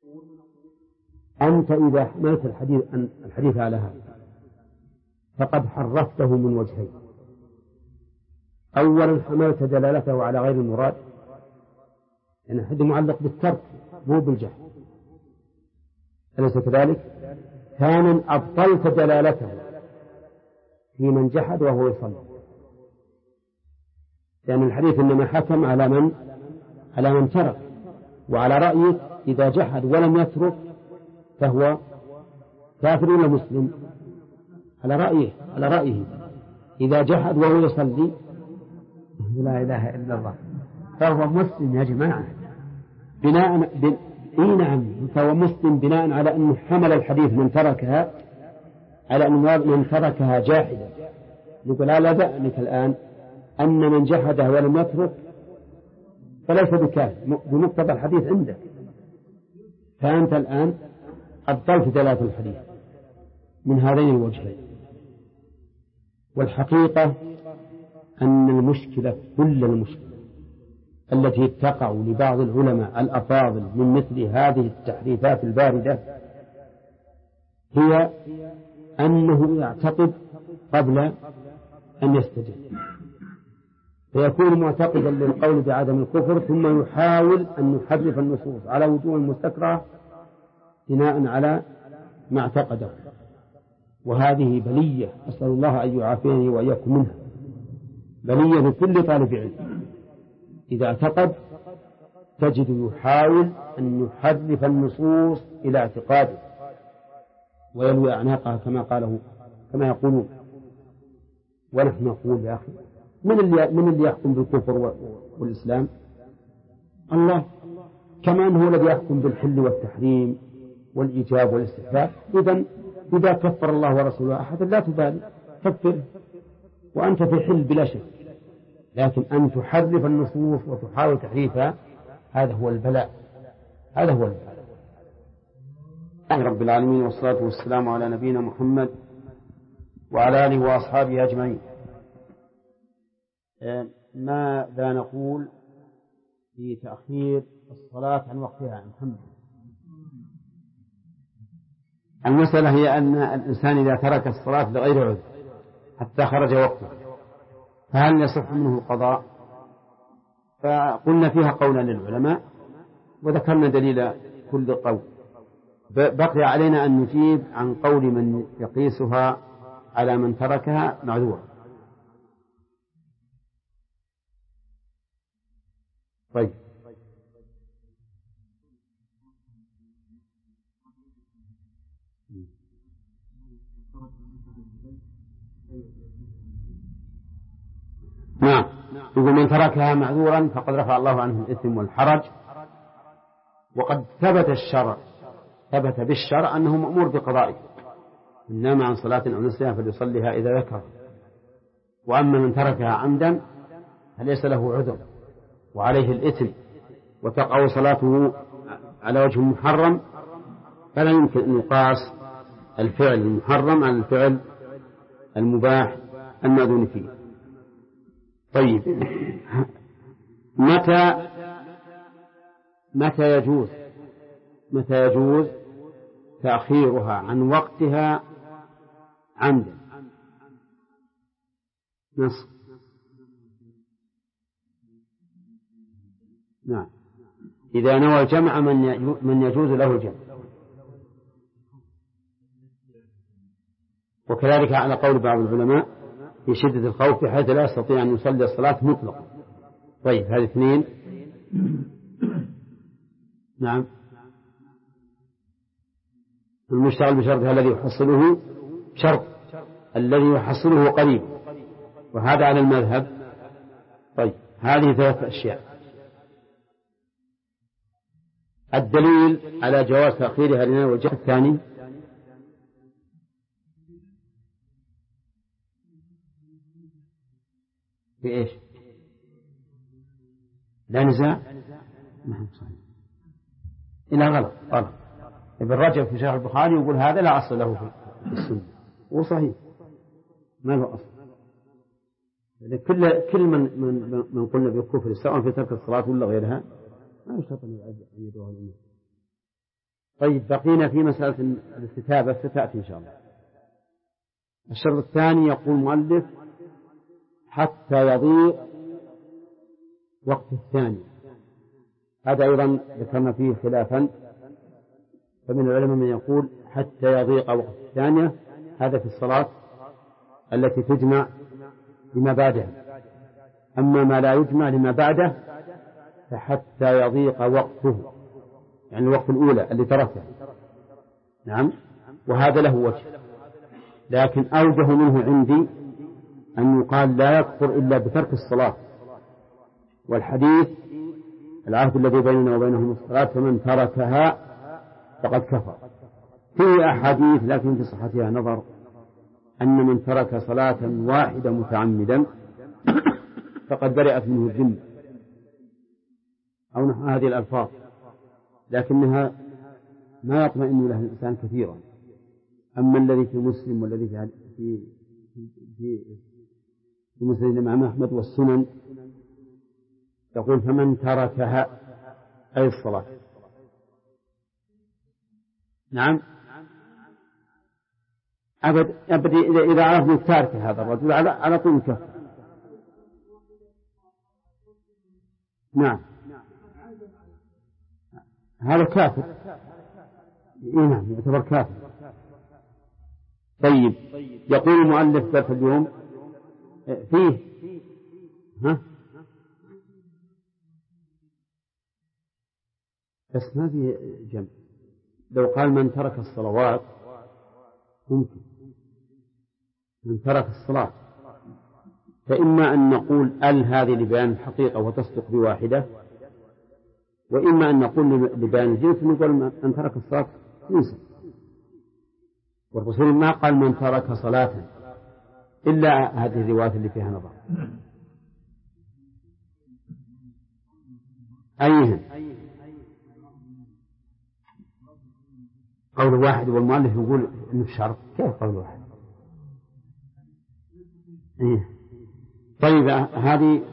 أنت إذا حملت الحديث على هذا فقد حرفته من وجهين. أولا حملت دلالته على غير المراد، لأن الحديث معلق بالترك مو بالجهل، أليس كذلك؟ ثانيا أبطلت دلالته في من جحد وهو يصلي، لأن الحديث إنما حكم على من ترك، وعلى رأيك إذا جحد ولم يترك فهو كافر ولا مسلم؟ على رأيه إذا جحد وهو يصلي لا إله إلا الله فهو مسلم يا جماعة، نعم فهو مسلم بناء على أنه حمل الحديث من تركها على أن من تركها جاحدا. نقول لا بأنك الآن أن من جحدها ولم يترك فليس بكافر بمقتضى الحديث عندك، فأنت الآن أبطلت دلالة الحديث من هذين الوجهين. والحقيقة أن المشكلة كل المشكلة التي تقع لبعض العلماء الأفاضل من مثل هذه التحريفات الباردة هي أنه يعتقد قبل أن يستجيب، فيكون معتقدا للقول بعدم الكفر ثم يحاول أن يحرف النصوص على وجوه مستكرهة بناء على ما اعتقده، وهذه بلية أسأل الله أن يعافيني وإياكم منها، بلية لكل طالب علم إذا اعتقد تجد يحاول أن يحرف النصوص إلى اعتقاده ويلوي أعناقها كما يقولون. ونحن نقول يا أخي من اللي يحكم بالكفر والإسلام؟ الله، كما أنه الذي يحكم بالحل والتحريم والإيجاب والاستحباب. إذا كفر الله ورسوله أحدا لا تبالي، كفره وأنت في حل بلا شك، لكن أن تحرف النصوص وتحاول تحريفها هذا هو البلاء. رب العالمين والصلاة والسلام على نبينا محمد وعلى آله وأصحابه أجمعين. ماذا نقول في تأخير الصلاة عن وقتها عن محمد؟ المسألة هي أن الإنسان إذا ترك الصلاة لغير عذر حتى خرج وقته فهل يصح منه القضاء؟ فقلنا فيها قولا للعلماء وذكرنا دليل كل قول. بقي علينا أن نجيب عن قول من يقيسها على من تركها معذورا. طيب، نعم، يقول من تركها معذورا فقد رفع الله عنه الإثم والحرج، وقد ثبت بالشرع أنه مأمور بقضائه، من نام عن صلاة أو نسيها فليصليها إذا ذكر. وأما من تركها عمدا فليس له عذر وعليه الإثم وتقع صلاته على وجه محرم، فلا يمكن أن يقاس الفعل المحرم على الفعل المباح المأذون فيه. طيب، متى يجوز تأخيرها عن وقتها عمدا؟ نص. نعم، إذا نوى الجمع من يجوز له الجمع، وكذلك على قول بعض العلماء في شدة الخوف بحيث لا يستطيع أن يصلي الصلاة مطلقا. طيب، هذه اثنين. نعم، المشتغل بشرطها الذي يحصله شرط الذي يحصله قريب، وهذا على المذهب. طيب، هذه ثلاث أشياء. الدليل على جواز تأخيرها لنا والجهة الثاني في إيش؟ لا نزاع. إلا غلط. ابن رجب في شرح البخاري يقول هذا لا أصل له في السنة، وصحيح ما له أصل. كل من قلنا بالكفر سواء في ترك الصلاة ولا غيرها ما يشترط أن يدعوها الأمور. طيب بقينا في مسألة الاستتابة ستأتي إن شاء الله. الشرط الثاني يقول المؤلف حتى يضيق وقت الثاني. هذا أيضا ذكرنا فيه خلافا، فمن العلماء من يقول حتى يضيق وقت الثانية، هذا في الصلاة التي تجمع لما بعدها. أما ما لا يجمع لما بعده فحتى يضيق وقته، يعني الوقت الأولى اللي تركه. نعم، وهذا له وجه، لكن أوجه منه عندي أن يقال لا يكفر إلا بترك الصلاة، والحديث العهد الذي بيننا وبينهم الصلاة فمن تركها فقد كفر. فيه أحاديث لكن في صحتها نظر، أن من ترك صلاة واحدة متعمدا فقد برئت منه الذمة أو نحو هذه الألفاظ، لكنها ما يطمئن لها الإنسان كثيرا. أما الذي في مسلم والذي في مسلم الإمام أحمد والسنن يقول فمن تركها أي الصلاة. نعم، أبد إذا عرفنا تارك هذا الرجل على طول كفر. نعم، هذا كافر. نعم، يعتبر كافر. طيب، يقول المؤلف درس اليوم فيه بس ما في جمع. لو قال من ترك الصلوات ممكن، من ترك الصلاة، فإما أن نقول هذه لبيان الحقيقة وتصدق بواحدة، وإما أن نقول لبيان الجنس نقول من ترك الصلاة جنسا. والرسول ما قال من ترك صلاة إلا هذه الروايات اللي فيها نظر. أيهن؟ قول واحد، والمؤلف يقول إنه شرط. كيف قول واحد؟ طيب، هذه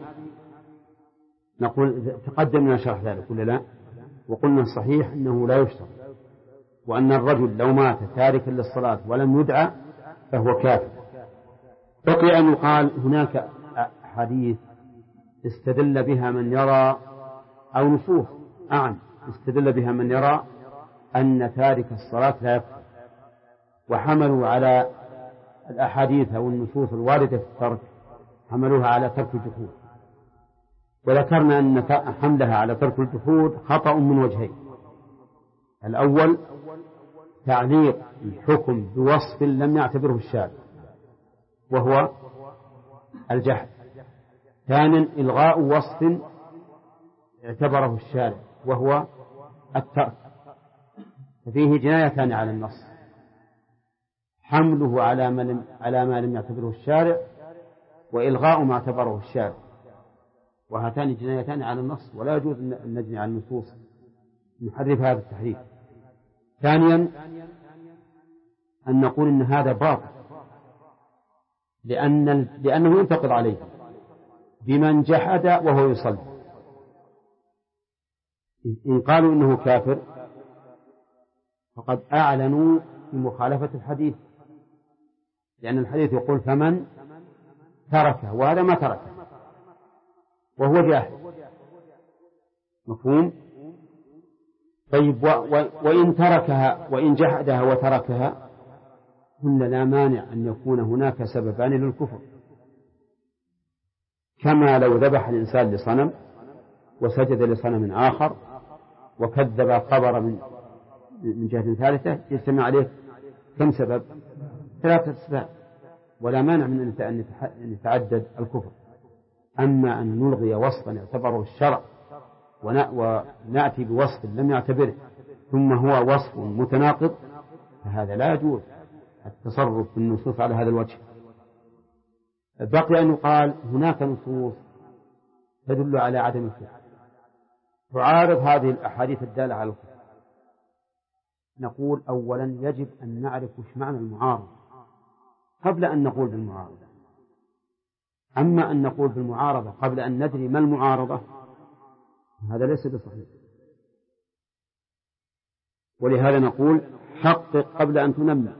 نقول تقدم لنا شرح ذلك ولا لا؟ وقلنا الصحيح أنه لا يشترط، وأن الرجل لو مات تاركا للصلاة ولم يدعى فهو كافر. بقي أن يقال هناك حديث استدل بها من يرى، أو نصوص استدل بها من يرى أن تارك الصلاة لا يكفر، وحملوا على الأحاديث أو النصوص الواردة في الترك، حملوها على ترك الجحود. وذكرنا أن حملها على ترك الجحود خطأ من وجهين: الأول تعليق الحكم بوصف لم يعتبره الشارع وهو الجحد، ثانيا إلغاء وصف اعتبره الشارع وهو الترك. ففيه جنايتان على النص: حمله على ما لم يعتبره الشارع، وإلغاء ما اعتبره الشارع، وهاتان جنايتان على النص، ولا يجوز أن نجني على النصوص نحرف هذا التحريف. ثانيا أن نقول إن هذا باطل، لأنه ينتقض عليه بمن جحد وهو يصلي. إن قالوا إنه كافر فقد أعلنوا بمخالفة الحديث، لأن الحديث يقول فمن تركه، وهذا ما تركه وهو جاحد. مفهوم؟ طيب، وإن تركها وإن جحدها وتركها قلنا لا مانع أن يكون هناك سببان للكفر، كما لو ذبح الإنسان لصنم وسجد لصنم آخر وكذب خبر من جهة ثالثة، يجتمع عليه كم سبب؟ 3 أسباب، ولا مانع من أن يتعدد الكفر. أما أن نلغي وصفا يعتبره الشرع ونأتي بوصف لم يعتبره ثم هو وصف متناقض، فهذا لا يجوز التصرف بالنصوص على هذا الوجه. بقي أن يقال هناك نصوص تدل على عدم الكفر تعارض هذه الأحاديث الدالة على الكفر. نقول أولا يجب أن نعرف وش معنى المعارضة قبل أن نقول بالمعارضة. أما أن نقول بالمعارضة قبل أن ندري ما المعارضة هذا ليس بصحيح. ولهذا نقول حقق قبل أن تنمى.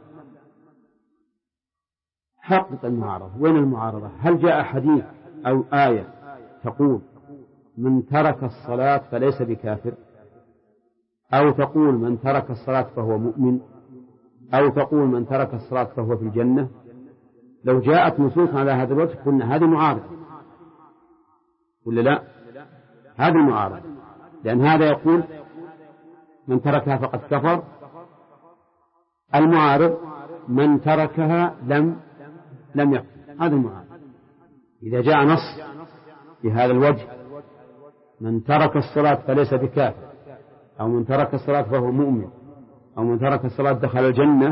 حقق المعارضة. وين المعارضة؟ هل جاء حديث أو آية تقول من ترك الصلاة فليس بكافر، أو تقول من ترك الصلاة فهو مؤمن، أو تقول من ترك الصلاة فهو في الجنة؟ لو جاءت نصوص على هذا الوجه قلنا هذه معارضة، ولا لا؟ هذه معارضة، لأن هذا يقول من تركها فقد كفر. المعارض من تركها لم يكفر. هذا المعارض. إذا جاء نص بهذا الوجه من ترك الصلاة فليس بكافر، أو من ترك الصلاة فهو مؤمن، أو من ترك الصلاة دخل الجنة،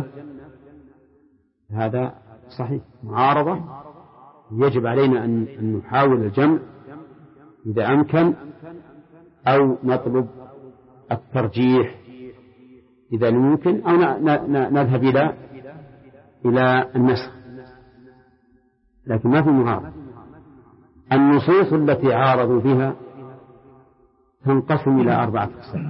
هذا صحيح معارضة. يجب علينا أن نحاول الجمع إذا أمكن، أو نطلب الترجيح إذا لم يمكن، أو نذهب إلى النسخ، لكن ما في معارضة. النصوص التي عارضوا بها تنقسم إلى 4 أقسام.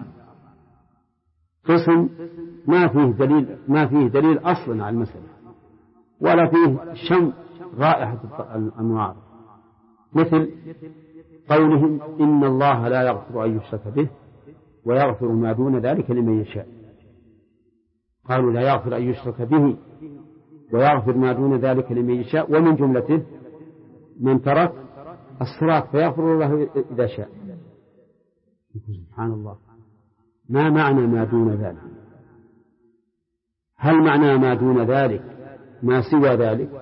قسم ما فيه دليل أصلا على المسألة، ولا فيه شم رائحة المعارضة، مثل قولهم إن الله لا يغفر أن يشرك به ويغفر ما دون ذلك لمن يشاء. قالوا لا يغفر أن يشرك به ويغفر ما دون ذلك لمن يشاء، ومن جملته من ترك الصلاة فيغفر الله إذا شاء. سبحان الله، ما معنى ما دون ذلك؟ هل معنى ما دون ذلك ما سوى ذلك؟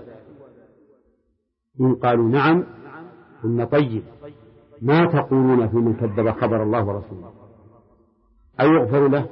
إن قالوا نعم قلنا طيب، ما تقولون في من كذب خبر الله ورسوله؟ أيغفر له؟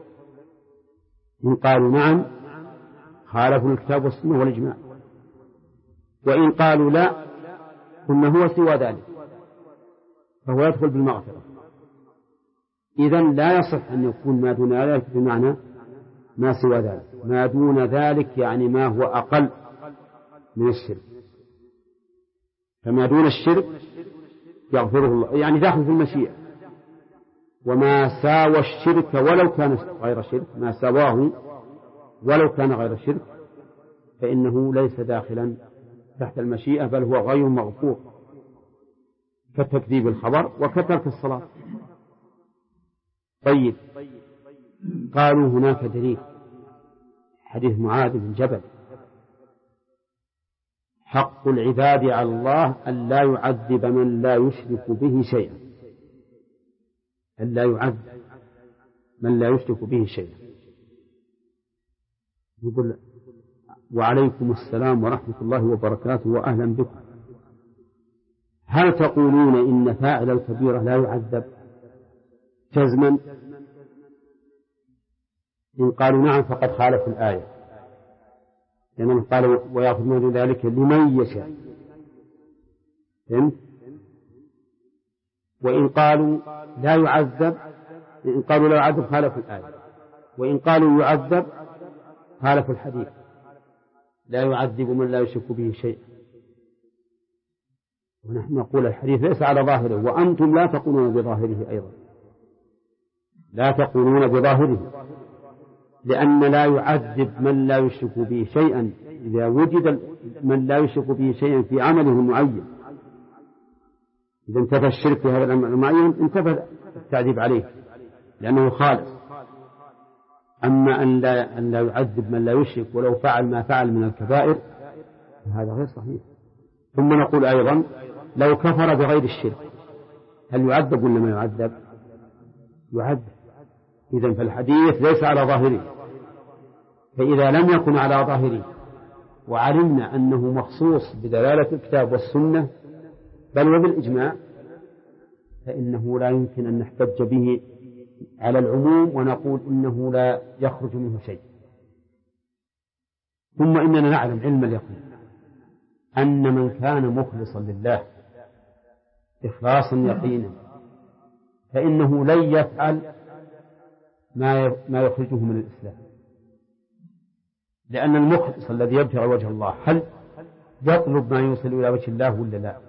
إن قالوا نعم خالفوا الكتاب والسنة والإجماع. وإن قالوا لا قلنا هو سوى ذلك فهو يدخل بالمغفرة. إذن لا يصح أن يكون ما دون ذلك بمعنى ما سوى ذلك. ما دون ذلك يعني ما هو أقل من الشرك، فما دون الشرك يغفره الله، يعني داخل في المشيئة. وما ساوى الشرك ولو كان غير شرك، ما سواه ولو كان غير شرك فإنه ليس داخلا تحت المشيئة، بل هو غير مغفور، كتكذيب الخبر وكترك الصلاة. طيب، قالوا هناك دليل، حديث معاذ بن جبل: حق العباد على الله أن لا يعذب من لا يشرك به شيئا، أن لا يعذب من لا يشرك به شيئا. يقول: وعليكم السلام ورحمة الله وبركاته وأهلا بكم. هل تقولون إن فاعل الكبيرة لا يعذب جزما؟ إن قالوا نعم فقد خالفوا الآية، لأنهم قالوا ويغفر من ذلك لمن يشاء. فهمت؟ وإن قالوا لا يعذب، إن قالوا لا يعذب خالفوا الآية، وإن قالوا يعذب خالفوا الحديث: لا يعذب من لا يشرك به شيئا. ونحن نقول الحديث ليس على ظاهره، وأنتم لا تقولون بظاهره أيضا، لا تقولون بظاهره، لأن لا يعذب من لا يشرك به شيئا إذا وجد من لا يشرك به شيئا في عمله المعين. إذا انتفى الشرك في هذا العمل المعين انتفى التعذيب عليه لأنه خالص. أما أن لا يعذب من لا يشرك ولو فعل ما فعل من الكبائر هذا غير صحيح. ثم نقول أيضا: لو كفر بغير الشرك هل يعذب ولا ما يعذب؟ يعذب. إذن فالحديث ليس على ظاهره، فإذا لم يكن على ظاهره وعلمنا أنه مخصوص بدلالة الكتاب والسنة بل وبالإجماع، فإنه لا يمكن أن نحتج به على العموم ونقول إنه لا يخرج منه شيء. ثم إننا نعلم علم اليقين أن من كان مخلصا لله إخلاصا يقينا فإنه لن يفعل ما يخرجه من الإسلام، لأن المخلص الذي يبتغي وجه الله هل يطلب ما يوصل إلى وجه الله ولا لا؟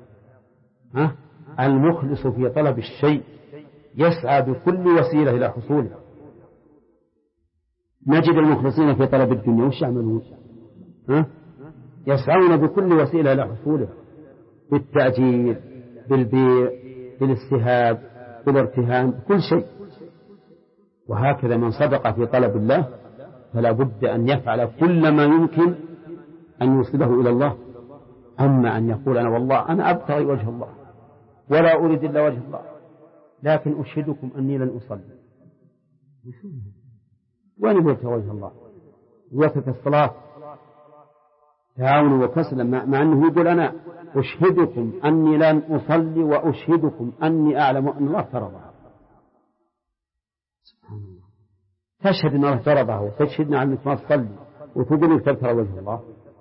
المخلص في طلب الشيء يسعى بكل وسيلة إلى حصوله، نجد المخلصين في طلب الدنيا وش يعملون؟ يسعون بكل وسيلة لحصولها، بالتأجير، بالبيع، بالاستهاب، بالارتهان، بكل شيء. وهكذا من صدق في طلب الله فلا بد أن يفعل كل ما يمكن أن يوصله إلى الله. أما أن يقول أنا والله أنا أبتغي وجه الله ولا أريد إلا وجه الله، لكن أشهدكم أني لن أصلي، وين يبتغي وجه الله؟ وقت الصلاة تعاون وكسلا، مع أنه يقول أنا أشهدكم أني لن أصلي وأشهدكم أني أعلم أن الله فرضها. سبحان الله، تشهد أن الله فرضها وتشهدنا عن أنك ما تصلي وتقول لك تبتغي وجه الله،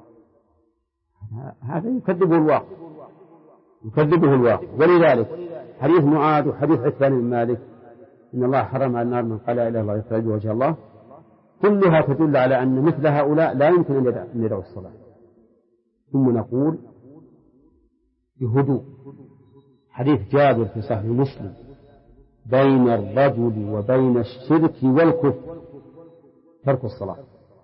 هذا يكذبه الواقع. ولذلك حديث معاذ وحديث عثمان بن مالك إن الله حرم على النار من قال لا إله إلا الله يبتغي وجه الله، كلها تدل على أن مثل هؤلاء لا يمكن أن يدعوا الصلاة. ثم نقول بهدوء، حديث جابر في صحيح مسلم بين الرجل وبين الشرك والكفر ترك الصلاة،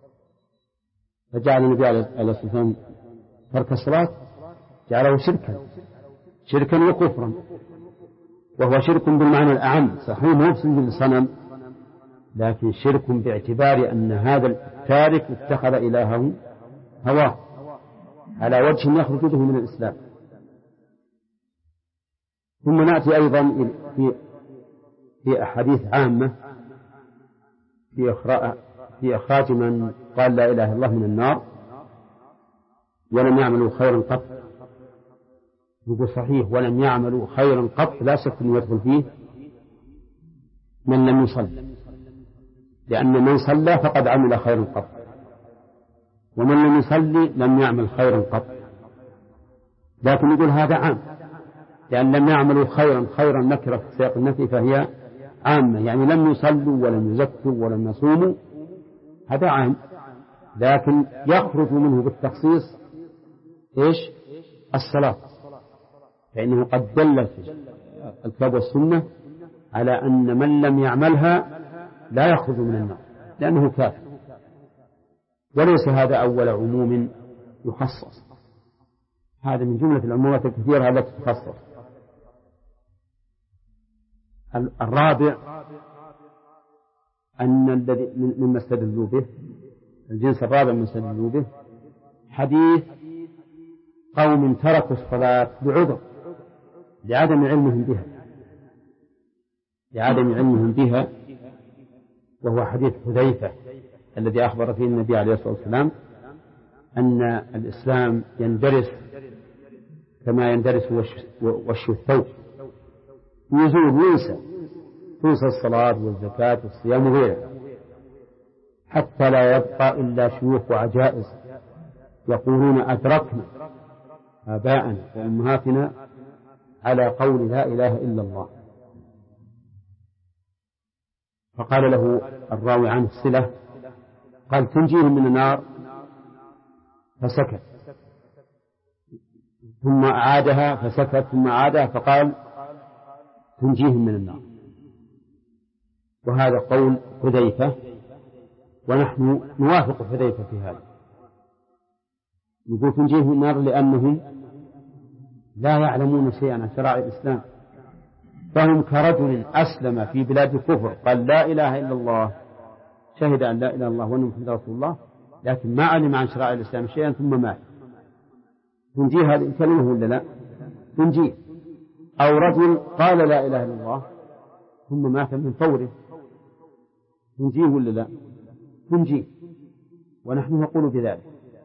فجعل النبي عليه الصلاة والسلام ترك الصلاة جعله شركا وكفرا، وهو شرك بالمعنى الأعم، صحيح مو بسجود الصنم، لكن شرك باعتبار أن هذا التارك اتخذ إلهه هواه على وجه يخرج به من الإسلام. ثم نأتي أيضا في أحاديث عامة في إخراج من قال لا إله إلا الله من النار ولم يعملوا خيرا قط. يقول صحيح ولم يعملوا خيرا قط، لا شك أن يدخل فيه من لم يصلي، لأن من صلى فقد عمل خيرا قط، ومن لم يصلي لم يعمل خيرا قط. لكن يقول هذا عام، لأن لم يعملوا خيرا نكرة في سياق النفي فهي عامة، يعني لم يصلوا ولم يزكوا ولم يصوموا، هذا عام، لكن يخرج منه بالتخصيص إيش؟ الصلاة، فإنه قد دل الكتاب والسنة على أن من لم يعملها لا يخرج من النار لأنه كافر، وليس هذا أول عموم يخصص، هذا من جملة العمومات الكثيرة التي تخصص. الرابع أن الذي مما استدلوا به، الجنس الرابع من استدلوا به حديث قوم تركوا الصلاة بعذر لعدم علمهم بها، وهو حديث حذيفة الذي أخبر فيه النبي عليه الصلاة والسلام أن الإسلام يندرس كما يندرس وش الثوب، يزول تنسى الصلاة والزكاة والصيام وغيرها، حتى لا يبقى إلا شيوخ وعجائز يقولون أدركنا آباءنا وأمهاتنا على قول لا إله إلا الله. فقال له الراوي عنه صلة، قال تنجيهم من النار، فسكت، ثم أعادها فسكت، ثم أعادها فقال تنجيهم من النار. وهذا قول حذيفة، ونحن نوافق حذيفة في هذا، نقول تنجيهم من النار لأنهم لا يعلمون شيئا عن شرائع الإسلام، فهم كرجل أسلم في بلاد الكفر قال لا إله إلا الله، شهد أن لا إله إلا الله وأن محمد رسول الله، لكن ما علم عن شرائع الإسلام شيئا ثم مات، تنجيه هذه الكلمة ولا لا؟ تنجيه. أو رجل قال لا إله إلا الله ثم مات من فوره، تنجيه ولا لا؟ تنجيه، ونحن نقول بذلك.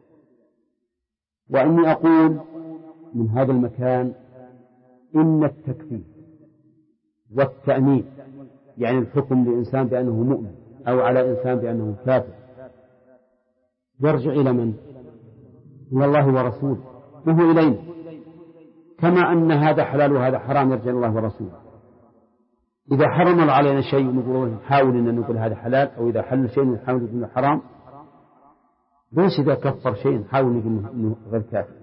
وإني أقول من هذا المكان إن التكفير والتأمين، يعني الحكم لإنسان بأنه مؤمن أو على إنسان بأنه كافر، يرجع إلى من؟ إلى الله ورسوله، وهو إلينا، كما أن هذا حلال وهذا حرام يرجع إلى الله ورسوله. إذا حرم الله علينا شيء نحاول أن نقول هذا حلال، أو إذا حل شيء نحاول نقول حرام، ليش إذا كفر شيء نحاول نقول إنه غير كافر؟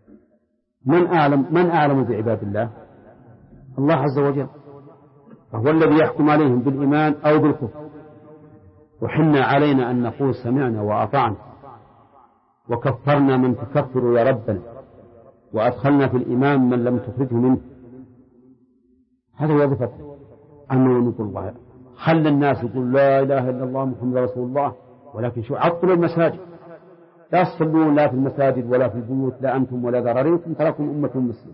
من أعلم بعباد الله؟ الله عز وجل، فهو الذي يحكم عليهم بالإيمان أو بالكفر، وحنا علينا أن نقول سمعنا وأطعنا وكفرنا من تكفر يا ربنا وأدخلنا في الإيمان من لم تخرجه منه. هذا وظيفته. أنه نقول الله خلى الناس يقول لا إله إلا الله محمد رسول الله، ولكن شو عطلوا المساجد، لا تصلون لا في المساجد ولا في البيوت، لا أنتم ولا ذراريكم، تراكم أمة مسلمة.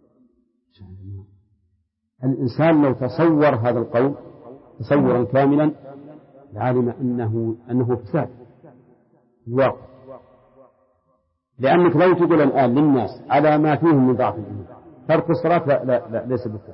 الإنسان لو تصور هذا القول تصورا كاملا لعلم أنه فساد الواقع. لأنك لو تقول الآن للناس على ما فيهم من ضعف الإيمان ترك الصلاة لا ليس بكفر،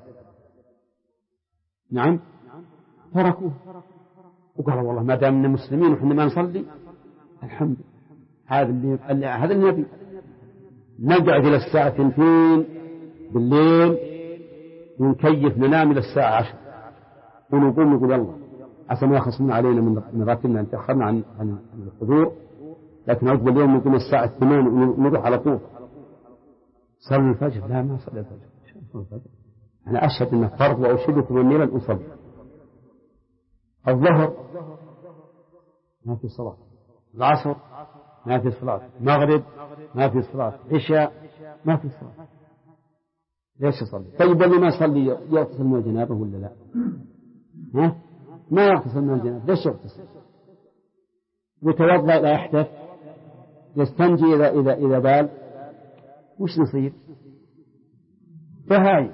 نعم تركوه وقالوا والله ما دامنا مسلمين وحنا ما نصلي الحمد لله. هذا النبي نقعد إلى الساعة 2 بالليل ونكيف ننام إلى الساعة 10 ونقول يلا عسى ما يخصمون علينا من راتبنا أن تأخرنا عن الحضور، لكن عقب اليوم نقول الساعة 8 ونروح على طول صلي الفجر. لا ما صلي الفجر، أنا أشهد أنه فرض وأشهدكم أني لن أصلي. الظهر ما في صلاة، العصر ما في صلاة، المغرب ما في صلاة، عشاء ما في صلاة، ليش يصلي؟ طيب اللي ما يصلي يغتسل من الجنابة ولا لا؟ ها؟ ما يغتسل من الجنابة، ليش يغتسل؟ ويتوضأ لا يحدث، يستنجي إذا بال، وش نصير؟ بهاي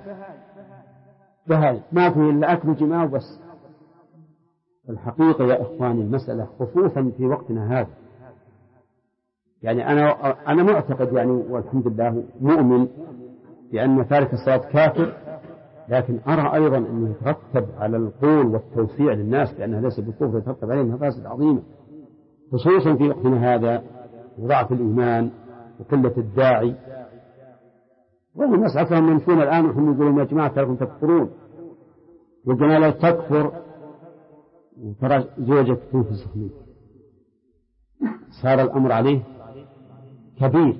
ما فيه إلا أكل جماع بس. الحقيقة يا إخواني المسألة خصوصا في وقتنا هذا، يعني أنا معتقد يعني والحمد لله مؤمن بأن تارك الصلاة كافر، لكن أرى أيضا أنه يترتب على القول والتوسيع للناس لأنها ليس بالكفر، يترتب عليه مفاسد عظيمة خصوصا في وقتنا هذا وضعف الإيمان وقلة الداعي. والناس أصلا يمشون الآن وهم يقولون يا جماعة تراكم تكفرون، والجماعة تكفر وترى زوجك تنفسخ منه، صار الأمر عليه كبير،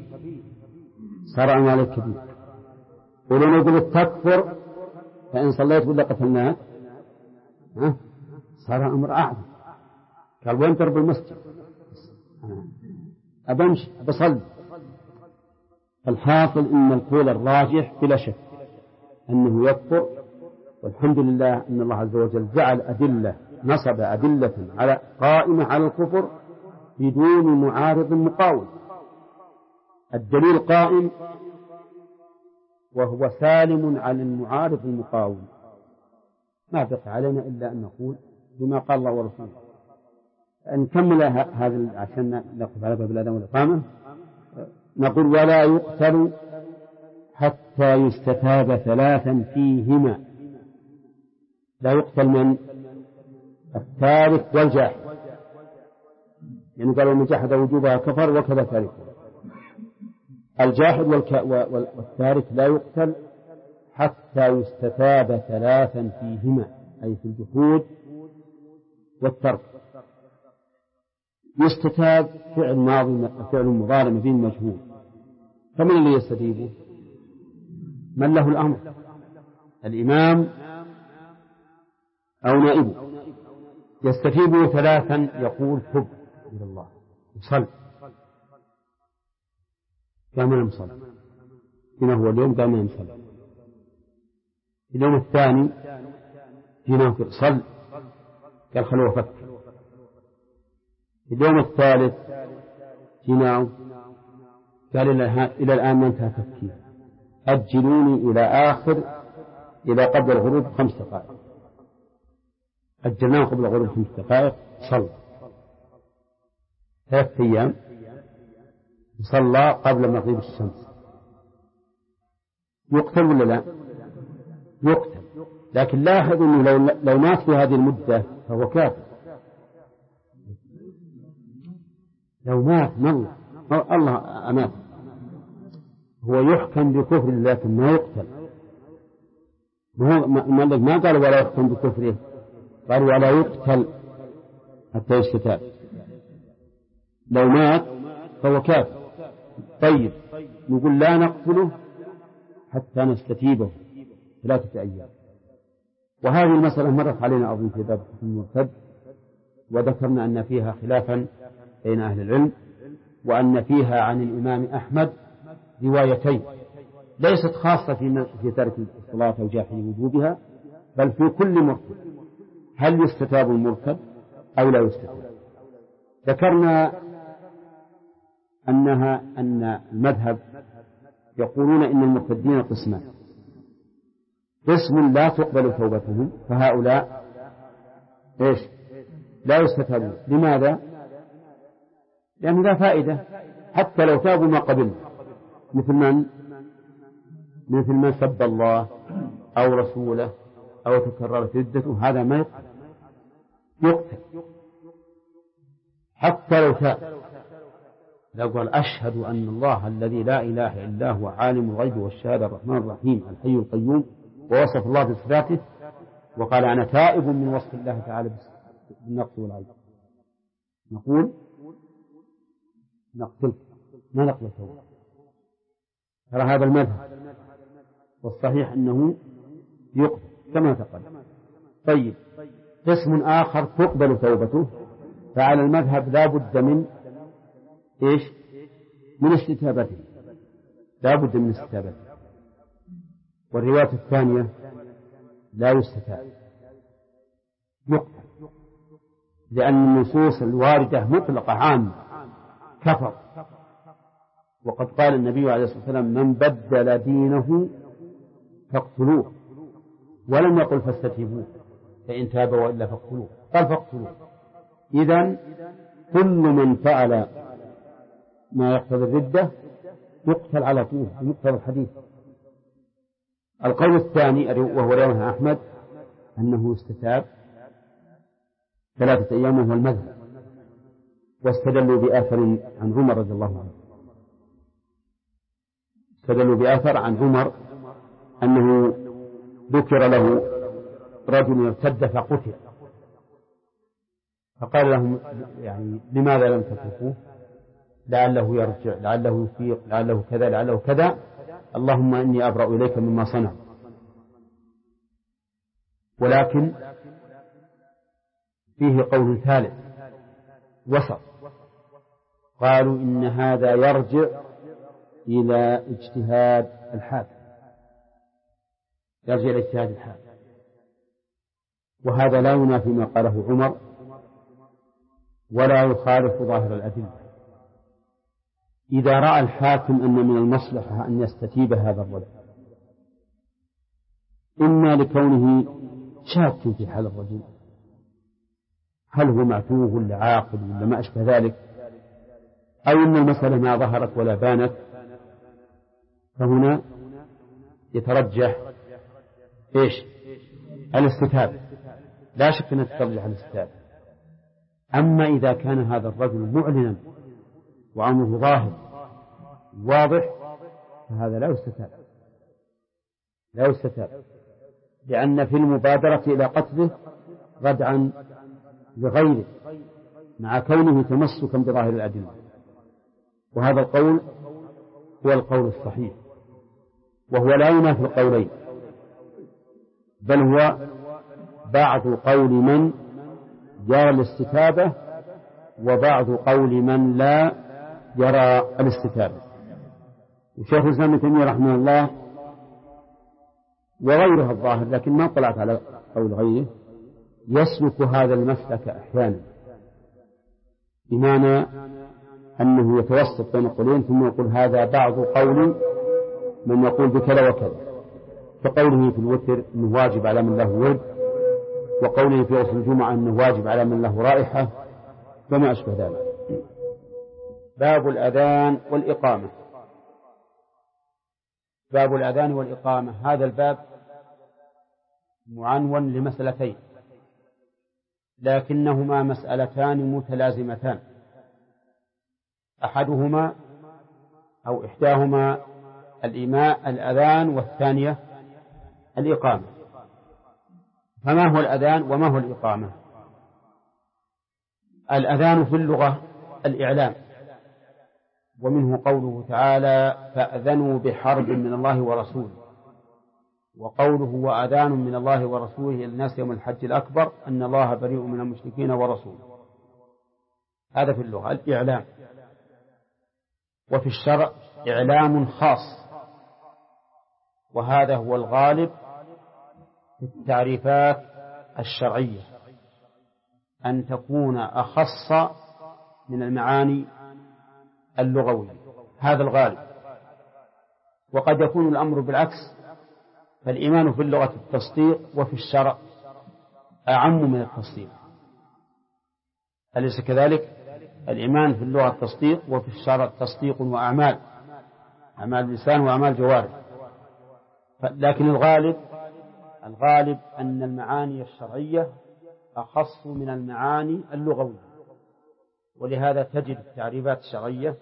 ولو نقول تكفر فإن صليت ولا قتلناك صار الأمر أعظم. قال وين ترب المسجد؟ أبمشي بصلي. الحاصل إن القول الراجح بلا شك أنه يكفر، والحمد لله أن الله عز وجل جعل أدلة، نصب أدلة قائمة على الكفر بدون معارض مقاوم. الدليل قائم وهو سالم عن المعارض المقاوم. ما بقي علينا إلا أن نقول بما قال الله ورسوله. نكمل هذا عشان نقف على باب الأذان والإقامة. نقول ولا يقتل حتى يستتاب 3 فيهما. لا يقتل من التارك والجاحد، يعني قالوا من جحد وجوبها كفر وكذا تاركه. الجاحد والتارك لا يقتل حتى يستتاب 3 فيهما، أي في الجحود والترك. يستتاب فعل ماضي فعل مضارع مبين مجهول، فمن اللي يستتيبه؟ من له الأمر، الإمام أو نائبه. يستتيبه 3 يقول تب إلى الله وصل. قال ما نصل هنا هو اليوم، قال ما نصل. اليوم الثاني هنا صل، قال خلوه فكر. اليوم الثالث هنا قال إلى الآن ما انتهى تفكير، أجلوني إلى قبل الغروب 5 دقائق. أجلناه قبل الغروب 5 دقائق، صلى 3 أيام، صلى قبل مغيب الشمس. يقتل ولا لا؟ يقتل، لكن لاحظ أنه لو مات في هذه المدة فهو كافر. لو مات الله أمات، هو يحكم بكفر لكن ما يقتل. ما قال ولا يحكم بكفره، قال ولا يقتل حتى يستتاب. لو مات فهو كافر. طيب نقول لا نقتله حتى نستتيبه 3 أيام. وهذه المسألة مرت علينا أظن في باب المرتد، وذكرنا أن فيها خلافا بين أهل العلم، وأن فيها عن الإمام أحمد روايتين ليست خاصة في ترك الصلاة أو جاحد وجوبها، بل في كل مركب، هل يستتاب المركب أو لا يستتاب. ذكرنا أن المذهب يقولون إن المرتدين قسمان: قسم لا تقبل توبتهم، فهؤلاء لا يستتابون. لماذا؟ لأن لا فائدة، حتى لو تابوا ما قبلوا، مثل من سب الله أو رسوله أو تكررت ردته، هذا ما يقتل حتى لو تاب. لو قال: أشهد أن الله الذي لا إله إلا هو عالم الغيب والشهادة الرحمن الرحيم الحي القيوم، ووصف الله بصفاته، وقال: أنا تائب من وصف الله تعالى بالنقص والعيب، نقول نقتل، ما نقبل توبة. ترى هذا المذهب، والصحيح أنه يقبل كما تقدم. طيب، قسم آخر تقبل توبته، فعلى المذهب لا بد من من استتابته، لا بد من استتابته. والرواية الثانية لا يستتاب، يقتل، لأن النصوص الواردة مطلقة عامة، كفر. وقد قال النبي عليه الصلاة والسلام: من بدل دينه فاقتلوه، ولم يقل فاستتيبوه، فإن تاب وإلا فاقتلوه، قال فاقتلوه. إذن كل من فعل ما يقتضي الردة يقتل على طول، يقتل الحديث. القول الثاني وهو رواه أحمد أنه استتاب 3 أيام، وهو المذهب، واستدلوا بآثر عن عمر رضي الله عنه، استدلوا بآثر عن عمر أنه ذكر له رجل ارتد فقتل، فقال لهم: يعني لماذا لم تتركوه؟ لعله يرجع، لعله يفيق، لعله كذا، لعله كذا، اللهم إني أبرأ إليك مما صنع. ولكن فيه قول ثالث وسط، قالوا إن هذا يرجع إلى اجتهاد الحاكم، يرجع إلى اجتهاد الحاكم، وهذا لا ينافي ما قاله عمر ولا يخالف ظاهر الأدلة. إذا رأى الحاكم أن من المصلحة أن يستتيب هذا الرجل، إما لكونه شاك في حال الرجل، هل هو معتوه ولا عاقل ولا ما أشبه ذلك، أو أن المسألة ما ظهرت ولا بانت، فهنا يترجح الاستتابة، لا شك أن تترجح الاستتابة. أما إذا كان هذا الرجل معلنا وأمره ظاهر واضح، فهذا لا يستتاب، لأن في المبادرة إلى قتله ردعا لغيره، مع كونه تمسكا بظاهر الأدلة. وهذا القول هو القول الصحيح، وهو لا ينافي القولين، بل هو بعض قول من يرى الاستتابة وبعض قول من لا يرى الاستتابة. وشيخ الإسلام ابن تيمية رحمه الله وغيرها الظاهر، لكن ما طلعت على قول غيره، يسلك هذا المسلك أحيانا، بمعنى أنه يتوسط بين قولين ثم يقول هذا بعض قول من يقول بكذا وكذا، كقوله في الوتر أنه واجب على من له ورد، وقوله في غسل الجمعة أنه واجب على من له رائحة، وما أشبه ذلك. باب الأذان والإقامة. باب الأذان والإقامة، هذا الباب معنون لمسألتين، لكنهما مسألتان متلازمتان، أحدهما أو إحداهما الأذان، والثانية الإقامة. فما هو الأذان وما هو الإقامة؟ الأذان في اللغة الإعلام، ومنه قوله تعالى: فأذنوا بحرب من الله ورسوله، وقوله: وأذان من الله ورسوله إلى الناس يوم الحج الأكبر أن الله بريء من المشركين ورسوله. هذا في اللغة الإعلام. وفي الشرع إعلام خاص، وهذا هو الغالب في التعريفات الشرعية، أن تكون أخص من المعاني اللغوية، هذا الغالب. وقد يكون الأمر بالعكس، فالإيمان في اللغة التصديق، وفي الشرع أعم من التصديق. أليس كذلك؟ الإيمان في اللغة التصديق، وفي الشرع تصديق وأعمال، أعمال اللسان وأعمال الجوارح. لكن الغالب أن المعاني الشرعية أخص من المعاني اللغوية، ولهذا تجد التعريفات الشرعية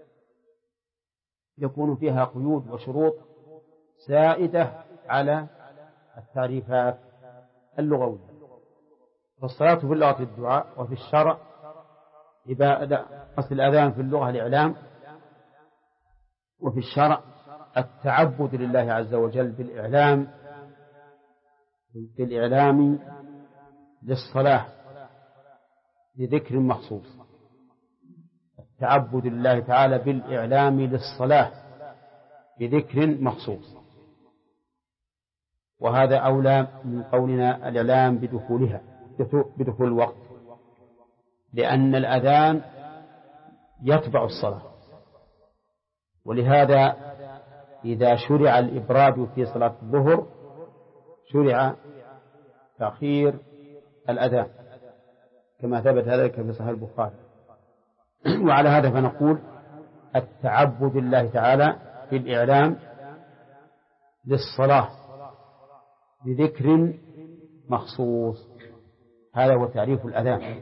يكون فيها قيود وشروط زائدة على التعريفات اللغوية. فالصلاة في اللغة الدعاء، وفي الشرع أصل الأذان في اللغة الإعلام، وفي الشرع التعبد لله عز وجل بالإعلام للصلاة بذكر مخصوص، التعبد لله تعالى بالإعلام للصلاة بذكر مخصوص، وهذا أولى من قولنا الإعلام بدخول الوقت، لأن الأذان يتبع الصلاة. ولهذا إذا شرع الإبراد في صلاة الظهر شرع تأخير الأذان، كما ثبت ذلك في صحيح البخاري. وعلى هذا فنقول التعبد لله تعالى بالإعلام للصلاة بذكر مخصوص، هذا هو تعريف الأذان.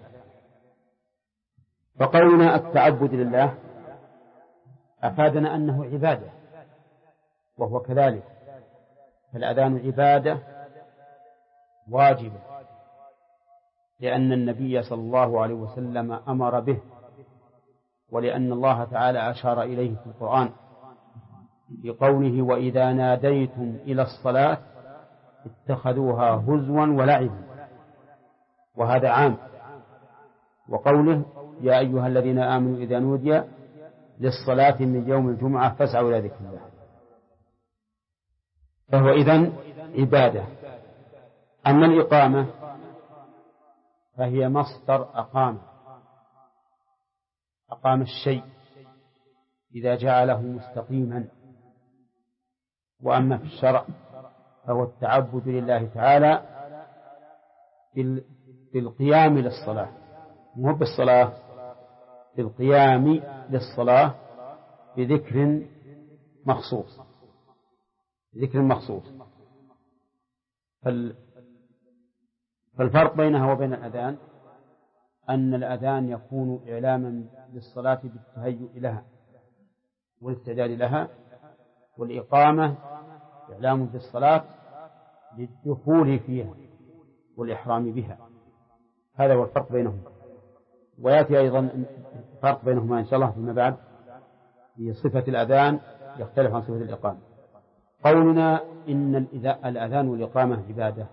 فقولنا التعبد لله أفادنا أنه عبادة، وهو كذلك، فالأذان عبادة واجبة، لأن النبي صلى الله عليه وسلم أمر به، ولأن الله تعالى أشار إليه في القرآن في قوله وإذا ناديتم إلى الصلاة اتخذوها هزوا ولعبا، وهذا عام. وقوله يا أيها الذين آمنوا إذا نودي للصلاة من يوم الجمعة فاسعوا إلى ذكر الله، فهو إذن عبادة. أما الإقامة فهي مصدر أقام الشيء إذا جعله مستقيما. وأما في الشرع فهو التعبد لله تعالى بالقيام للصلاة، مو بالصلاة، بالقيام للصلاة بذكر مخصوص. فالفرق بينها وبين الأذان أن الأذان يكون إعلاما للصلاة بالتهيؤ لها والاستعداد لها، والإقامة إعلام بالصلاة للدخول فيها والإحرام بها. هذا هو الفرق بينهما. ويأتي أيضا الفرق بينهما إن شاء الله فيما بعد في صفة الأذان يختلف عن صفة الإقامة. قولنا إن الأذان والإقامة عبادة،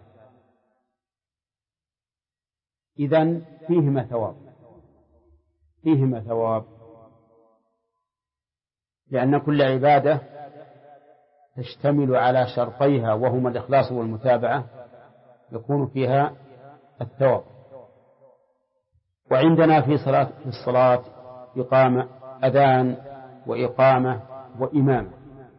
إذن فيهما ثواب، لأن كل عبادة تشتمل على شرطيها وهما الإخلاص والمتابعة يكون فيها الثواب. وعندنا في الصلاة إقامة، أذان وإقامة وإمامة،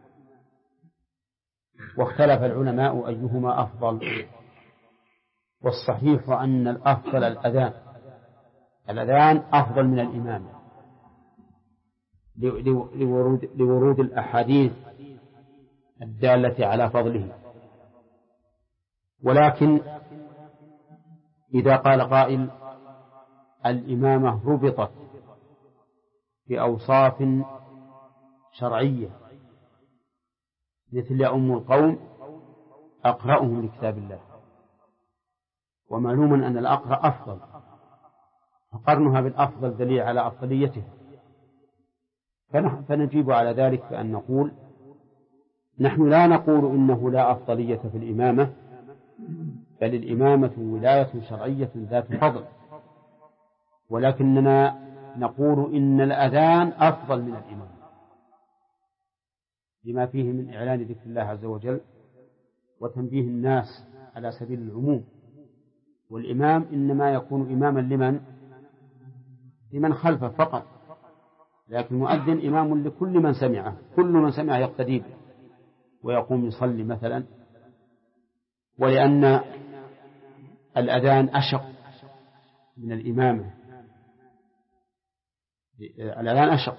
واختلف العلماء أيهما أفضل، والصحيح أن الأفضل الأذان أفضل من الإمامة لورود الأحاديث الدالة على فضله. ولكن إذا قال قائل الإمامة ربطت بأوصاف شرعية مثل يؤم القوم أقرأهم لكتاب الله، ومعلوم أن الأقرأ أفضل، فقرنها بالأفضل دليل على أفضليته. فنجيب على ذلك بأن نقول نحن لا نقول إنه لا أفضلية في الإمامة، بل الإمامة ولاية شرعية ذات فضل، ولكننا نقول إن الأذان أفضل من الإمام لما فيه من إعلان ذكر الله عز وجل وتنبيه الناس على سبيل العموم، والإمام إنما يكون إماما لمن خلفه فقط، لكن المؤذن إمام لكل من سمعه، كل من سمعه يقتدي به ويقوم يصلي مثلا. ولأن الأذان أشق من الإمامة، الأذان أشق